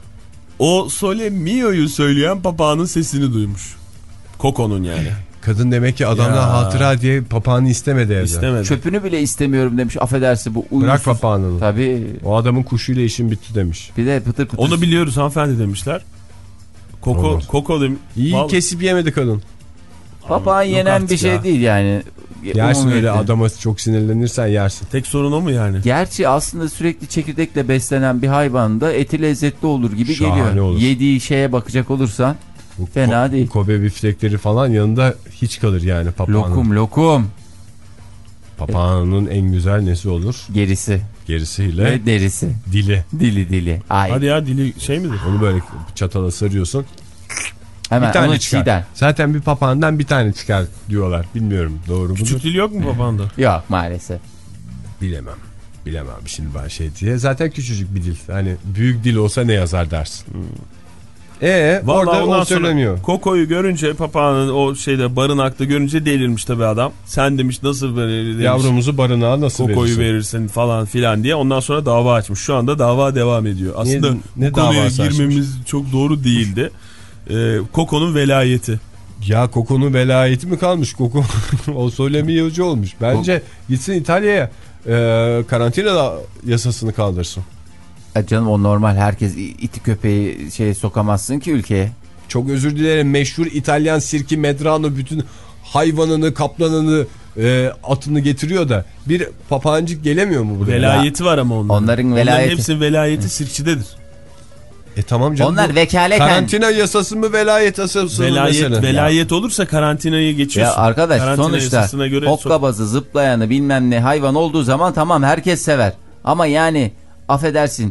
o Sole Mio'yu söyleyen papağanın sesini duymuş. Coco'nun yani. Kadın demek ki adamla ya. hatıra diye papağanı istemedi evde. İstemedi. Çöpünü bile istemiyorum demiş, affedersin bu uyumsuz. Bırak papağanını. Tabii. O adamın kuşuyla işin bitti demiş. Bir de pıtır pıtır. Onu biliyoruz hanımefendi demişler. Koko, Koko demiş. İyi vallahi kesip yemedi kadın. Papağan yenen bir şey ya. değil yani. Yersin öyle, adama çok sinirlenirsen yersin. Tek sorun o mu yani? Gerçi aslında sürekli çekirdekle beslenen bir hayvanda eti lezzetli olur gibi şahane geliyor. Olur. Yediği şeye bakacak olursan bu fena değil. Kobe biftekleri falan yanında hiç kalır yani papağanın. Lokum lokum. Papağanın en güzel nesi olur? Gerisi. Gerisiyle. Ve derisi. Dili. Dili dili. Ay. Hadi ya, dili şey midir? Onu böyle çatala sarıyorsun. Hemen bir tane onu çıkar. çiğden. Zaten bir papağandan bir tane çıkar diyorlar. Bilmiyorum doğru mu? Küçük dil yok mu papağanda? Yok maalesef. Bilemem. Bilemem şimdi ben şey diye. Zaten küçücük bir dil. Hani büyük dil olsa ne yazar dersin. Hmm. Eee orada o söylemiyor. Koko'yu görünce, papağanın o şeyde barınakta görünce delirmiş tabii adam. Sen demiş nasıl böyle demiş. Yavrumuzu barınağa nasıl Koko'yu verirsin? verirsin falan filan diye. Ondan sonra dava açmış. Şu anda dava devam ediyor. Aslında ne, ne bu konuya girmemiz açmış? Çok doğru değildi. Ee, Koko'nun velayeti. Ya Koko'nun velayeti mi kalmış? Koko o söylemiyorcu olmuş. Bence gitsin İtalya'ya e, karantina yasasını kaldırsın. E canım o normal, herkes iti köpeği şey sokamazsın ki ülkeye. Çok özür dilerim, meşhur İtalyan sirki Medrano bütün hayvanını, kaplanını, e, atını getiriyor da bir papağancık gelemiyor mu buraya? Velayeti ya. Var ama onların. Onların velayeti. Onların hepsinin velayeti sirkçidedir. E tamam canım. Onlar vekaleten. Karantina yasası mı velayet yasası mı velayet, mesela? Velayet ya. Olursa karantinayı geçiyorsun. Ya arkadaş karantina sonuçta hokkabazı, zıplayanı bilmem ne hayvan olduğu zaman tamam herkes sever. Ama yani affedersin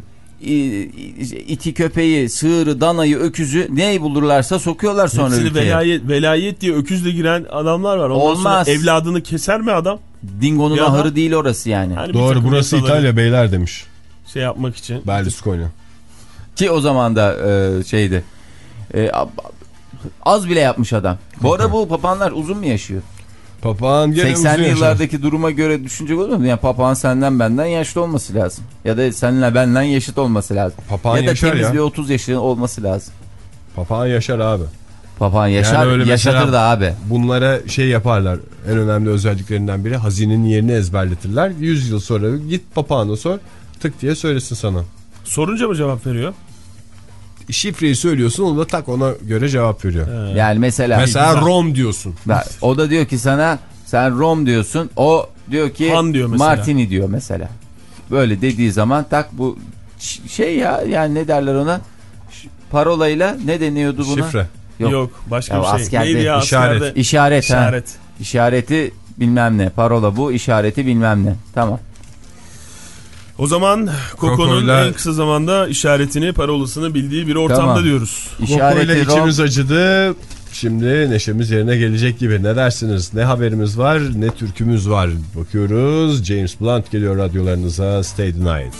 iti köpeği, sığırı, danayı, öküzü neyi bulurlarsa sokuyorlar sonra hepsini ülkeye. Velayet, velayet diye öküzle giren adamlar var. Ondan olmaz. Sonra evladını keser mi adam? Dingo'nun ahırı değil orası yani. yani doğru, burası İtalya beyler demiş. Şey yapmak için. Berlusconi. Ki o zaman da e, şeydi. E, az bile yapmış adam. Bu arada bu papağanlar uzun mu yaşıyor? Papağan gene seksenli yıllardaki duruma göre düşünecek olur mu? Yani papağan senden benden yaşlı olması lazım. Ya da seninle benden yaşıt olması lazım. Papağan ya da temizliği ya. otuz yaşında olması lazım. Papağan yaşar abi. Papağan yaşar, yani yaşatır da abi. Bunlara şey yaparlar. En önemli özelliklerinden biri hazinenin yerini ezberletirler. yüz yıl sonra git papağana sor, tık diye söylesin sana. Sorunca mı cevap veriyor? Şifreyi söylüyorsun, o da tak ona göre cevap veriyor. He. Yani mesela mesela Rom diyorsun. O da diyor ki sana sen Rom diyorsun. O diyor ki Han diyor mesela. Martini diyor mesela. Böyle dediği zaman tak bu şey ya, yani ne derler ona? Parolayla ne deniyordu buna? Şifre. Yok, Yok başka ya bir şey. Askerde, Neydi ya işaret. askerde? İşaret. İşaret. Ha. İşareti bilmem ne. Parola bu, işareti bilmem ne. Tamam. O zaman Koko'nun Koko'yla... en kısa zamanda işaretini, parolasını bildiği bir ortamda tamam. diyoruz. Koko'yla içimiz acıdı. Şimdi neşemiz yerine gelecek gibi. Ne dersiniz? Ne haberimiz var, ne türkümüz var. Bakıyoruz. James Blunt geliyor radyolarınıza. Stay the night.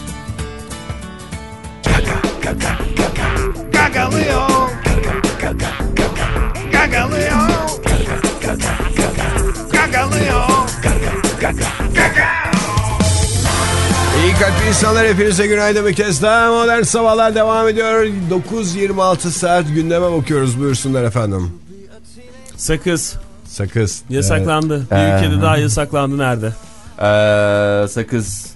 Gagalıyor. Gagalıyor. Gagalıyor. İyi kalpli insanlar, hepinize günaydın bir kez daha. Modern Sabahlar devam ediyor. dokuz yirmi altı saat gündeme bakıyoruz. Buyursunlar efendim. Sakız. Sakız. Yasaklandı. Evet. Bir ülkede ee, daha yasaklandı. Nerede? Ee, sakız.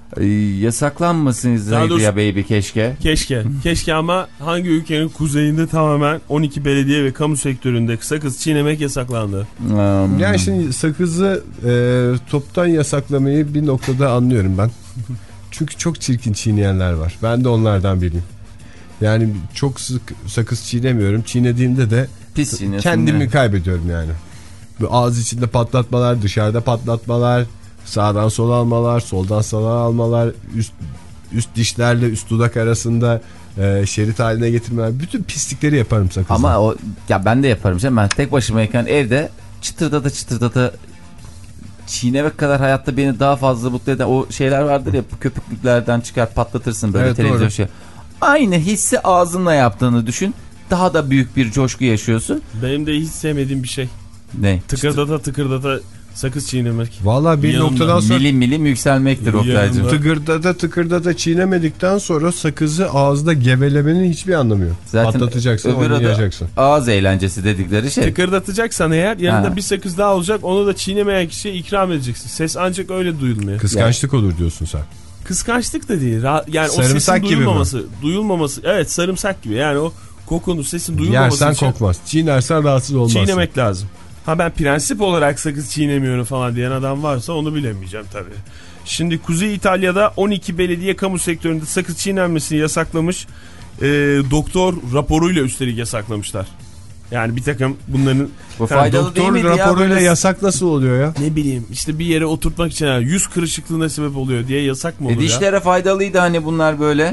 Yasaklanmasın ya baby, keşke. Keşke. Keşke ama hangi ülkenin kuzeyinde tamamen on iki belediye ve kamu sektöründe sakız çiğnemek yasaklandı. Hmm. Yani şimdi sakızı e, toptan yasaklamayı bir noktada anlıyorum ben. Çünkü çok çirkin çiğneyenler var. Ben de onlardan biriyim. Yani çok sık sakız çiğnemiyorum. Çiğnediğimde de pis kendimi ya. kaybediyorum yani. Bu ağız içinde patlatmalar, dışarıda patlatmalar, sağdan sola almalar, soldan sağa almalar, üst üst dişlerle üst dudak arasında e, şerit haline getirmeler. Bütün pislikleri yaparım sakızla. Ama o ya ben de yaparım canım. Ben tek başımayken evde çıtırda da çıtırda da çiğnemek kadar hayatta beni daha fazla mutlu eden o şeyler vardır ya, köpüklüklerden çıkar patlatırsın böyle, evet, televizyon doğru. Şey. Aynı hissi ağzınla yaptığını düşün. Daha da büyük bir coşku yaşıyorsun. Benim de hiç sevmediğim bir şey. Ne? Tıkırdata tıkırdata sakız çiğnemek. Valla bir yanımda. noktadan sonra milim milim yükselmektir Oktay'cığım. Tıkırdata tıkırdata çiğnemedikten sonra sakızı ağızda gevelemenin hiçbir anlamı yok. Zaten patlatacaksın, oynayacaksın. Ağız eğlencesi dedikleri şey. Tıkırdatacaksan eğer yanında ha. bir sakız daha olacak, onu da çiğnemeyen kişiye ikram edeceksin. Ses ancak öyle duyulmuyor. Kıskançlık yani. Olur diyorsun sen. Kıskançlık da değil. Yani sarımsak o sesin duyulmaması. Duyulmaması. Evet, sarımsak gibi. Yani o kokunun, sesin duyulmaması yersen için. Yersen kokmaz. Çiğnersen rahatsız olmazsın. Çiğnemek lazım. Ha ben prensip olarak sakız çiğnemiyorum falan diyen adam varsa onu bilemeyeceğim tabii. Şimdi Kuzey İtalya'da on iki belediye kamu sektöründe sakız çiğnenmesini yasaklamış. E, doktor raporuyla üstelik yasaklamışlar. Yani bir takım bunların... Bu faydalı değil miydi ya? Doktor raporuyla yasak nasıl oluyor ya? Ne bileyim işte bir yere oturtmak için yani yüz kırışıklığına sebep oluyor diye yasak mı olur e, dişlere ya? Dişlere faydalıydı hani bunlar böyle.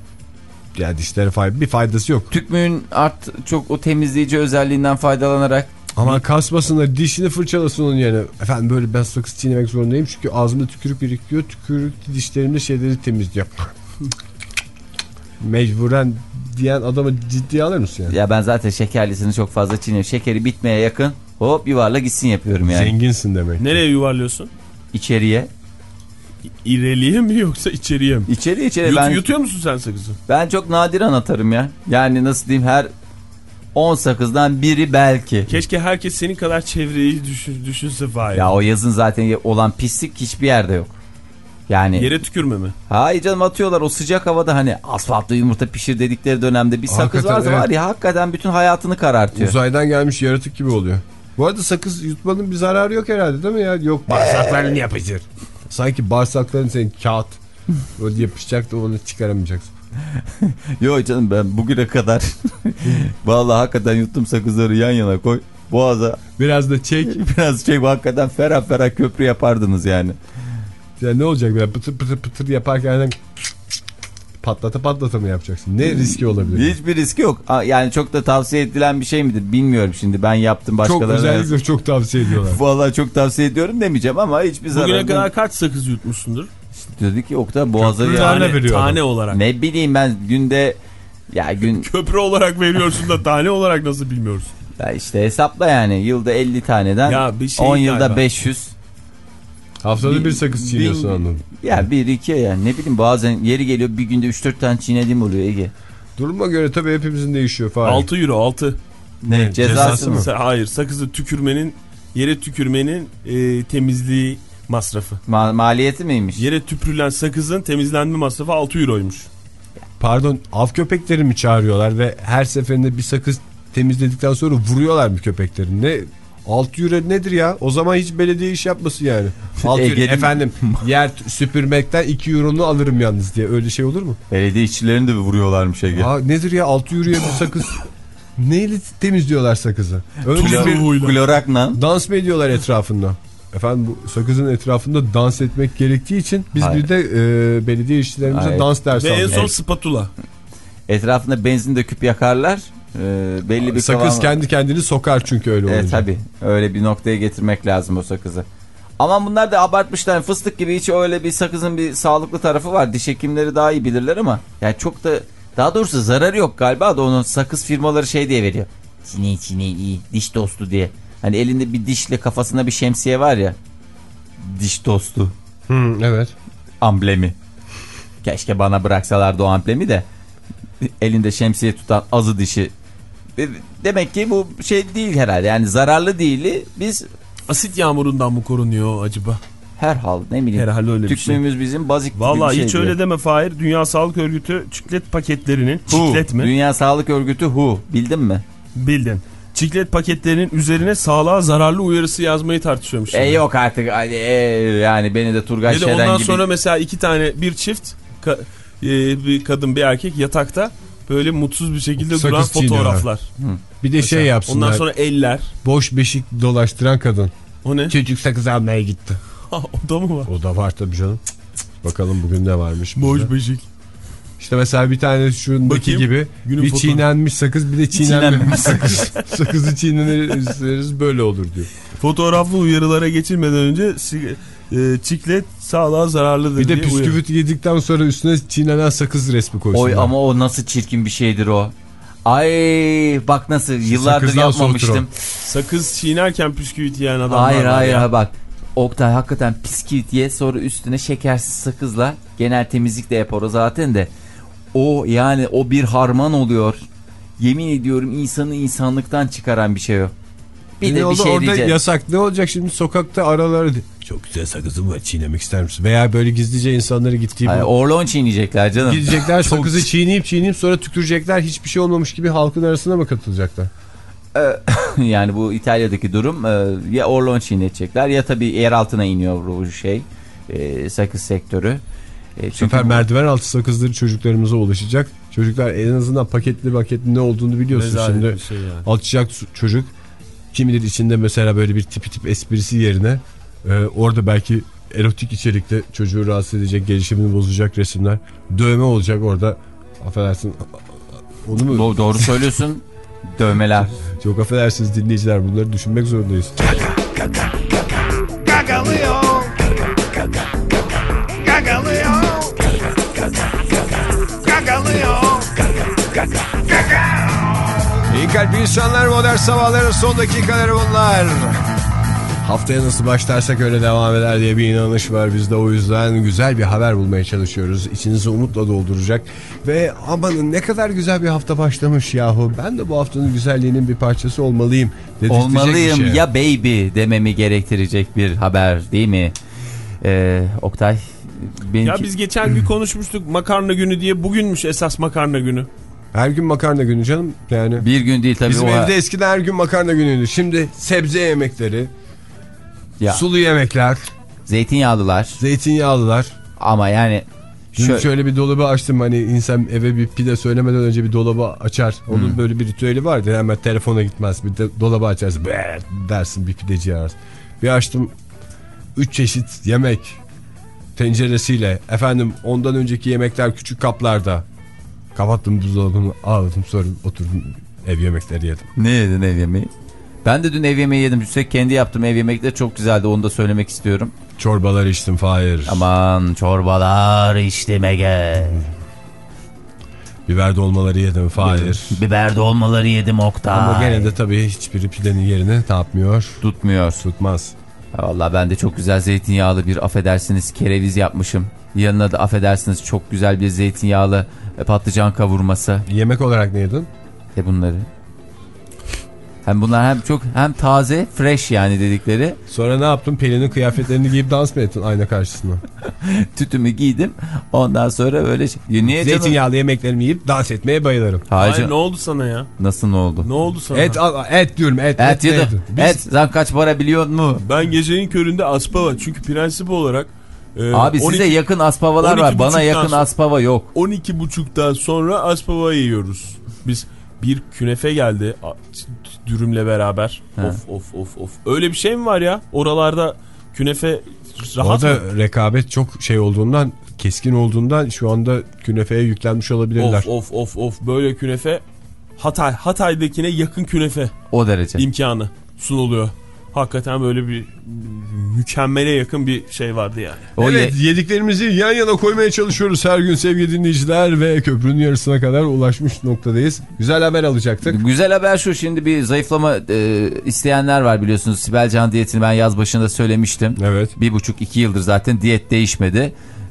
Ya dişlere fay- bir faydası yok. Tükmüğün art çok o temizleyici özelliğinden faydalanarak. Ama kasmasınlar, dişini fırçalasın onun yerine. Efendim böyle ben sakız çiğnemek zorundayım çünkü ağzımda tükürük birikiyor. Tükürük dişlerimde şeyleri temizliyor. Mecburen diyen adamı ciddiye alır mısın yani? Ya ben zaten şekerlisini çok fazla çiğniyorum. Şekeri bitmeye yakın hop yuvarla gitsin yapıyorum yani. Zenginsin demek. Nereye yuvarlıyorsun? İçeriye. İreliye mi yoksa içeriye mi? İçeri içeri. Yut, ben, yutuyor musun sen sakızı? Ben çok nadiren atarım ya. Yani nasıl diyeyim, her on sakızdan biri belki. Keşke herkes senin kadar çevreyi düşün, düşünse Fahir. Ya o yazın zaten olan pislik hiçbir yerde yok. Yani yere tükürme mi? Hayır canım, atıyorlar o sıcak havada, hani asfaltlı yumurta pişir dedikleri dönemde bir sakız hakikaten, varsa evet. Var ya hakikaten bütün hayatını karartıyor. Uzaydan gelmiş yaratık gibi oluyor. Bu arada sakız yutmanın bir zararı yok herhalde değil mi ya? Yok, bağırsaklarını yapışır. Sanki bağırsakların senin kağıt. O yapışacak da onu çıkaramayacaksın. Yok canım, ben bugüne kadar vallahi hakikaten yuttum sakızları yan yana koy. Boğaza biraz da çek. Biraz çek, hakikaten ferah ferah köprü yapardınız yani. Ya ne olacak böyle pıtır pıtır pıtır yaparken patlata patlata mı yapacaksın? Ne riski olabilir? Hiçbir riski yok. Yani çok da tavsiye edilen bir şey midir bilmiyorum şimdi. Ben yaptım, başkalarına. Çok özellikle çok tavsiye ediyorlar. Vallahi çok tavsiye ediyorum demeyeceğim ama hiçbir zaman. Bugüne kadar kaç sakız yutmuşsundur? İşte dedi ki Oktay boğaza yani. Tane, tane olarak. Ne bileyim ben günde ya gün. Köprü olarak veriyorsun da tane olarak nasıl bilmiyoruz? Ya işte hesapla yani yılda elli taneden ya şey on yılda galiba. beş yüz. Haftada bir, bir sakız çiğniyorsun anladım. Ya bir iki yani ne bileyim bazen yeri geliyor bir günde üç dört tane çiğnediğim oluyor Ege. Duruma göre tabii hepimizin değişiyor falan. altı euro altı. Ne cezası, cezası mı? Hayır, sakızı tükürmenin yere tükürmenin e, temizliği masrafı. Ma maliyeti miymiş? Yere tüpürülen sakızın temizlenme masrafı altı euroymuş. Pardon, av köpekleri mi çağırıyorlar ve her seferinde bir sakız temizledikten sonra vuruyorlar mı köpekleri? Ne? altı euro nedir ya? O zaman hiç belediye iş yapmasın yani. altı euro, efendim yer süpürmekten iki euronu alırım yalnız diye, öyle şey olur mu? Belediye işçilerini de vuruyorlarmış Ege. Aa, nedir ya altı euroya bir sakız? Neyle temizliyorlar sakızı? Önce bir klorakla dans mı ediyorlar etrafında? Efendim bu sakızın etrafında dans etmek gerektiği için biz Hayır. bir de e, belediye işçilerimize Hayır. dans dersi aldık. Ve en son evet. spatula. Etrafında benzin döküp yakarlar. E, belli bir sakız kıvam... kendi kendini sokar çünkü öyle olunca. Evet tabii. Öyle bir noktaya getirmek lazım o sakızı. Ama bunlar da abartmışlar. Fıstık gibi hiç öyle bir sakızın bir sağlıklı tarafı var. Diş hekimleri daha iyi bilirler ama yani çok da, daha doğrusu zararı yok galiba da onun sakız firmaları şey diye veriyor. Çiğne çiğne iyi diş dostu diye. Hani elinde bir dişle kafasına bir şemsiye var ya. Diş dostu. Hmm, evet. Amblemi. Keşke bana bıraksalardı o amblemi de. Elinde şemsiye tutan azı dişi. Demek ki bu şey değil herhalde. Yani zararlı değil. Biz asit yağmurundan mı korunuyor acaba? Herhal ne bileyim. Herhalde öyle bir Tükmemiz şey. bizim bazik Vallahi bir şey. Hiç diyor. Öyle deme Fahir. Dünya Sağlık Örgütü çiklet paketlerinin çiklet mi? Dünya Sağlık Örgütü W H O. Bildin mi? Bildin. Çiklet paketlerinin üzerine sağlığa zararlı uyarısı yazmayı tartışıyormuş. E yok artık e, yani beni de Turgay Şeren gibi. Ondan sonra mesela iki tane bir çift ka, e, bir kadın bir erkek yatakta böyle mutsuz bir şekilde sakız duran fotoğraflar. Hı. Bir de mesela, şey yapsınlar. Ondan sonra eller. Boş beşik dolaştıran kadın. O ne? Çocuk sakız almaya gitti. O da mı var? O da var tabii canım. Bakalım bugün ne varmış. Boş bizde. beşik. İşte mesela bir tane şundaki Bakayım, gibi bir fotoğraf. Çiğnenmiş sakız bir de çiğnenmemiş sakız. Sakızı çiğneniriz böyle olur diyor. Fotoğraflı uyarılara geçilmeden önce e, çiklet sağlığa zararlıdır bir diye de püsküvit yedikten sonra üstüne çiğnenen sakız resmi koysunlar. Oy ama o nasıl çirkin bir şeydir o. Ay bak nasıl yıllardır Sakızdan yapmamıştım. Sakız çiğnerken püsküvit yiyen adamlar hayır, var hayır ya. Hayır bak. Oktay hakikaten bisküvit ye sonra üstüne şekersiz sakızla genel temizlik de yapar o zaten de. O yani o bir harman oluyor. Yemin ediyorum insanı insanlıktan çıkaran bir şey o. Bir ne de oldu? bir şey Orada diyeceğim. Yasak ne olacak şimdi sokakta araları çok güzel sakızım var çiğnemek ister misin? Veya böyle gizlice insanları gittiği Hayır, orlon çiğneyecekler canım. Gidecekler sakızı çiğneyip çiğneyip sonra tükürecekler, hiçbir şey olmamış gibi halkın arasına mı katılacaklar? Yani bu İtalya'daki durum ya orlon çiğnetecekler ya tabii yer altına iniyor bu şey sakız sektörü. E, bu sefer bu... merdiven altı sakızları çocuklarımıza ulaşacak. Çocuklar en azından paketli paketli ne olduğunu biliyorsun. Rezalet şimdi şey yani. Açacak çocuk kim bilir içinde mesela böyle bir tipi tip esprisi yerine e, orada belki erotik içerikte çocuğu rahatsız edecek, gelişimini bozacak resimler, dövme olacak orada, affedersin onu mu? Do doğru söylüyorsun. Dövmeler. Çok affedersiniz dinleyiciler, bunları düşünmek zorundayız. Gagalıyor. Gagalıyor. Gagalıyor. İyi kalp insanlar, modern sabahların son dakikaları bunlar. Haftaya nasıl başlarsak öyle devam eder diye bir inanış var bizde. O yüzden güzel bir haber bulmaya çalışıyoruz. İçinizi umutla dolduracak. Ve amanın ne kadar güzel bir hafta başlamış yahu. Ben de bu haftanın güzelliğinin bir parçası olmalıyım. Olmalıyım şey. Ya baby dememi gerektirecek bir haber değil mi? Ee, Oktay. Benimki... Ya biz geçen gün konuşmuştuk makarna günü diye. Bugünmüş esas makarna günü. Her gün makarna günü canım. Yani bir gün değil tabii. Bizim o evde ha... eskiden her gün makarna günüydü. Şimdi sebze yemekleri, ya. Sulu yemekler, zeytinyağlılar. Zeytinyağlılar. Ama yani şöyle... şöyle bir dolabı açtım, hani insan eve bir pide söylemeden önce bir dolabı açar. Onun hmm. böyle bir ritüeli vardır. Hemen telefona gitmez. Bir de dolabı açarsın. Be dersin, bir pideci ararsın. Bir açtım. Üç çeşit yemek tenceresiyle. Efendim ondan önceki yemekler küçük kaplarda. Kapattım buzdolabını, aldım, sonra oturdum ev yemekleri yedim. Ne yedin ev yemeği? Ben de dün ev yemeği yedim. Üstelik kendi yaptım ev yemekleri çok güzeldi. Onu da söylemek istiyorum. Çorbalar içtim Fahir. Aman çorbalar içtim Ege. Biber dolmaları yedim Fahir. Biber dolmaları yedim Oktay. Ama gene de tabii hiçbiri pidenin yerini ne yapmıyor? Tutmuyor. Tutmaz. Valla ben de çok güzel zeytinyağlı bir affedersiniz kereviz yapmışım. Yanına da affedersiniz çok güzel bir zeytinyağlı patlıcan kavurması. Yemek olarak ne yedin? E bunları. Hem bunlar hem çok hem taze, fresh yani dedikleri. Sonra ne yaptın? Pelin'in kıyafetlerini giyip dans mı ettin ayna karşısında? Tütümü giydim. Ondan sonra öyle niye zeytinyağlı canım? Yemeklerimi yiyip dans etmeye bayılırım. Hayır, Hayır ne oldu sana ya? Nasıl ne oldu? Ne oldu sana? Et et diyorum et. Et, et yedim. Biz... Et sen kaç para biliyor musun? Ben gecenin köründe Aspava çünkü prensip olarak e, Abi size on iki, yakın Aspavalar var. Bana yakın sonra, Aspava yok. on iki buçuktan sonra Aspava yiyoruz. Biz bir künefe geldi dürümle beraber. He. Of of of of. Öyle bir şey mi var ya? Oralarda künefe rahat Orada mı? rekabet çok şey olduğundan, keskin olduğundan şu anda künefeye yüklenmiş olabilirler. Of of of of. Böyle künefe Hatay, Hatay'dakine yakın künefe. O derece. İmkanı sunuluyor. Hakikaten böyle bir mükemmele yakın bir şey vardı yani. O evet ye yediklerimizi yan yana koymaya çalışıyoruz her gün sevgili dinleyiciler ve köprünün yarısına kadar ulaşmış noktadayız. Güzel haber alacaktık. Güzel haber şu, şimdi bir zayıflama e, isteyenler var biliyorsunuz. Sibel Can diyetini ben yaz başında söylemiştim. Evet. Bir buçuk iki yıldır zaten diyet değişmedi.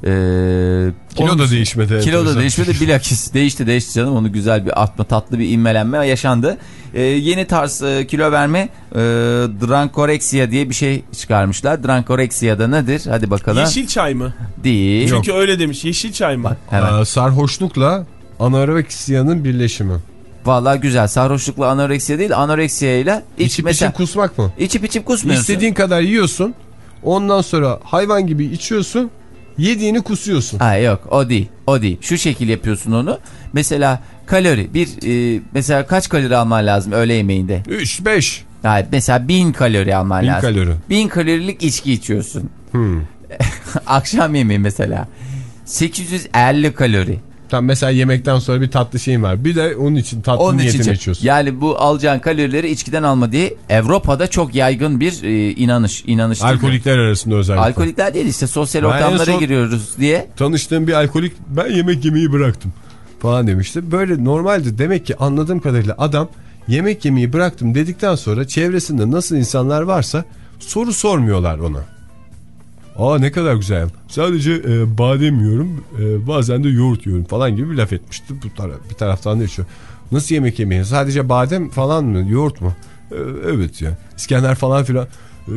Ee, kilo onu, da değişmedi. Kilo da değişmedi. Bilakis değişti değişti canım. Onu güzel bir atma, tatlı bir inmelenme yaşandı. Ee, yeni tarz e, kilo verme e, Drankoreksiya diye bir şey çıkarmışlar. Drankoreksiya da nedir? Hadi bakalım. Yeşil çay mı? Değil. Çünkü Yok. öyle demiş. Yeşil çay mı? Bak, Aa, sarhoşlukla anoreksiyanın birleşimi. Vallahi güzel. Sarhoşlukla anoreksiya değil, anoreksiya ile iç, içip mesela, içip kusmak mı? İçip içip kusmuyorsun. İstediğin kadar yiyorsun. Ondan sonra hayvan gibi içiyorsun. Yediğini kusuyorsun. Ha yok, o değil. O değil. Şu şekil yapıyorsun onu. Mesela kalori. Bir e, mesela kaç kalori alman lazım öğle yemeğinde? üç beş. Yani mesela bin kalori alman bin lazım. Kalori. bin kalorilik içki içiyorsun. Hmm. Akşam yemeği mesela. sekiz yüz elli kalori. Tam mesela yemekten sonra bir tatlı şeyin var. Bir de onun için tatlı onun niyetine için, içiyorsun. Yani bu alacağın kalorileri içkiden alma diye Avrupa'da çok yaygın bir e, inanış. inanış Alkolikler arasında özellikle. Alkolikler değil işte sosyal ben ortamlara giriyoruz diye. Tanıştığım bir alkolik ben yemek yemeyi bıraktım falan demişti. Böyle normaldi demek ki anladığım kadarıyla adam yemek yemeyi bıraktım dedikten sonra çevresinde nasıl insanlar varsa soru sormuyorlar ona. Aa ne kadar güzel. Sadece e, badem yiyorum, e, bazen de yoğurt yiyorum falan gibi bir laf etmişti. Bu tara bir taraftan da şu. Nasıl yemek yemeyi? Sadece badem falan mı, yoğurt mu? E, evet ya. İskender falan filan. E,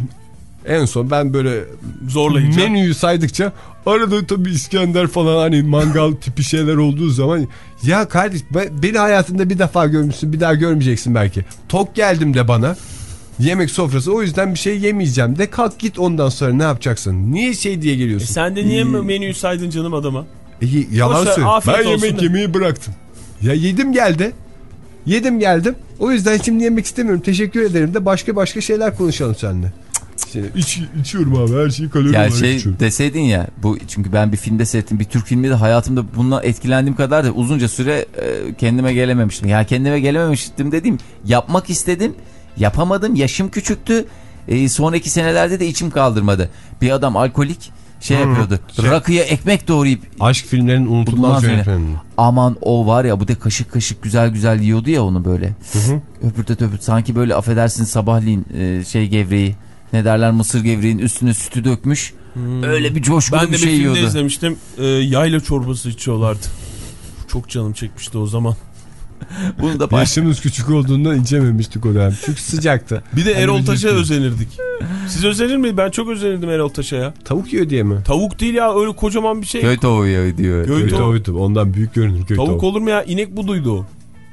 en son ben böyle zorlayınca menüyü saydıkça arada tabii İskender falan hani mangal tipi şeyler olduğu zaman ya kardeş beni hayatında bir defa görmüşsün, bir daha görmeyeceksin belki. Tok geldim de bana. Yemek sofrası, o yüzden bir şey yemeyeceğim de kalk git, ondan sonra ne yapacaksın? Niye şey diye geliyorsun? E sen de niye ee, menüyü saydın canım adama? E, yalan söyle. Ben yemek de. yemeyi bıraktım. Ya yedim geldi. Yedim geldim. O yüzden şimdi yemek istemiyorum. Teşekkür ederim de başka başka şeyler konuşalım seninle. Şimdi iç, içiyorum abi, her şeyi kalori olarak şey içiyorum. Deseydin ya bu, çünkü ben bir filmde seyrettim, bir Türk filmi de hayatımda bundan etkilendiğim kadar da uzunca süre e, kendime gelememiştim. Yani kendime gelememiştim dediğim, yapmak istedim. Yapamadım, yaşım küçüktü. E, sonraki senelerde de içim kaldırmadı. Bir adam alkolik şey hmm, yapıyordu. Şey, rakıya ekmek doğrayıp. Aşk filmlerinin unutulmaz yönetmeni. Aman o var ya, bu da kaşık kaşık güzel güzel yiyordu ya onu böyle. Hı hı. Öpürte öpürt. Sanki böyle affedersin sabahleyin e, şey gevreği, ne derler, mısır gevreğin üstüne sütü dökmüş. Hmm. Öyle bir coşkulu bir şey yiyordu. Ben de bir filmde izlemiştim. E, yayla çorbası içiyorlardı. Çok canım çekmişti o zaman. Bunu da yaşımız küçük olduğundan içememiştik o dönem. Çünkü sıcaktı. Bir de hani Erol Taş'a özenirdik. Siz özenir miydiniz? Ben çok özenirdim Erol Taş'a ya. Tavuk yiyor diye mi? Tavuk değil ya, öyle kocaman bir şey. Köy tavuğu yiyor diyor. Köy tavuğuydu. Ondan büyük görünür köy tavuk. Tavuk olur mu ya? İnek buduydu o.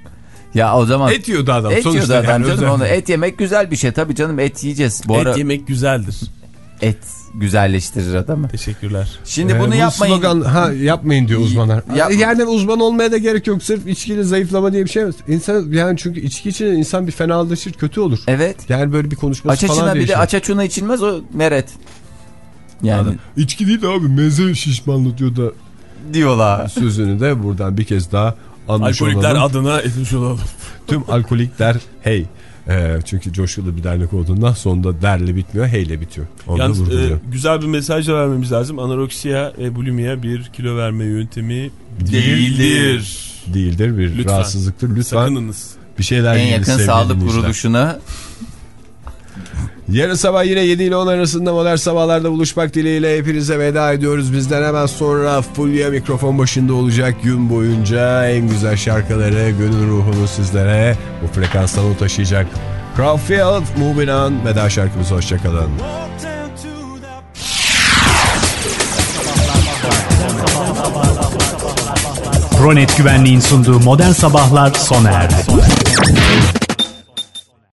Ya o zaman et yiyordu adam. Et yiyordu adam yani, canım onu. Et yemek güzel bir şey. Tabii canım, et yiyeceğiz. Bu et ara... yemek güzeldir. Et güzelleştirir adamı. Teşekkürler. Şimdi ee, bunu bu yapmayın. Slogan, ha yapmayın diyor uzmanlar. Yapma. Yani uzman olmaya da gerek yok. Sırf içkiyle zayıflama diye bir şey var. İnsan yani, çünkü içki için insan bir fenalaşır, kötü olur. Evet. Yani böyle bir konuşması Açaçına falan bir değişir. de açaçuna içilmez o meret. Yani adam, içki değil de abi meze şişmanlatıyor da diyorlar. Sözünü de buradan bir kez daha anmış alkolikler olalım. adına etmiş olalım. Tüm alkolikler hey. Ee, çünkü coşkulu bir dernek olduğundan sonunda derle bitmiyor, heyle bitiyor. Yalnız e, güzel bir mesaj da vermemiz lazım. Anoreksiya ve bulimiya bir kilo verme yöntemi değildir. değildir. değildir, bir lütfen. rahatsızlıktır. Lütfen sakınınız. Bir şeyler en yakın sağlık kuruluşuna. Yarın sabah yine yedi ile on arasında Modern Sabahlar'da buluşmak dileğiyle hepinize veda ediyoruz. Bizden hemen sonra Fulya mikrofon başında olacak. Gün boyunca en güzel şarkıları, gönül ruhunu sizlere bu frekanstan taşıyacak. Crawfield, Moving On veda şarkımız. Hoşçakalın. Pronet Güvenliğin sunduğu Modern Sabahlar sona erdi.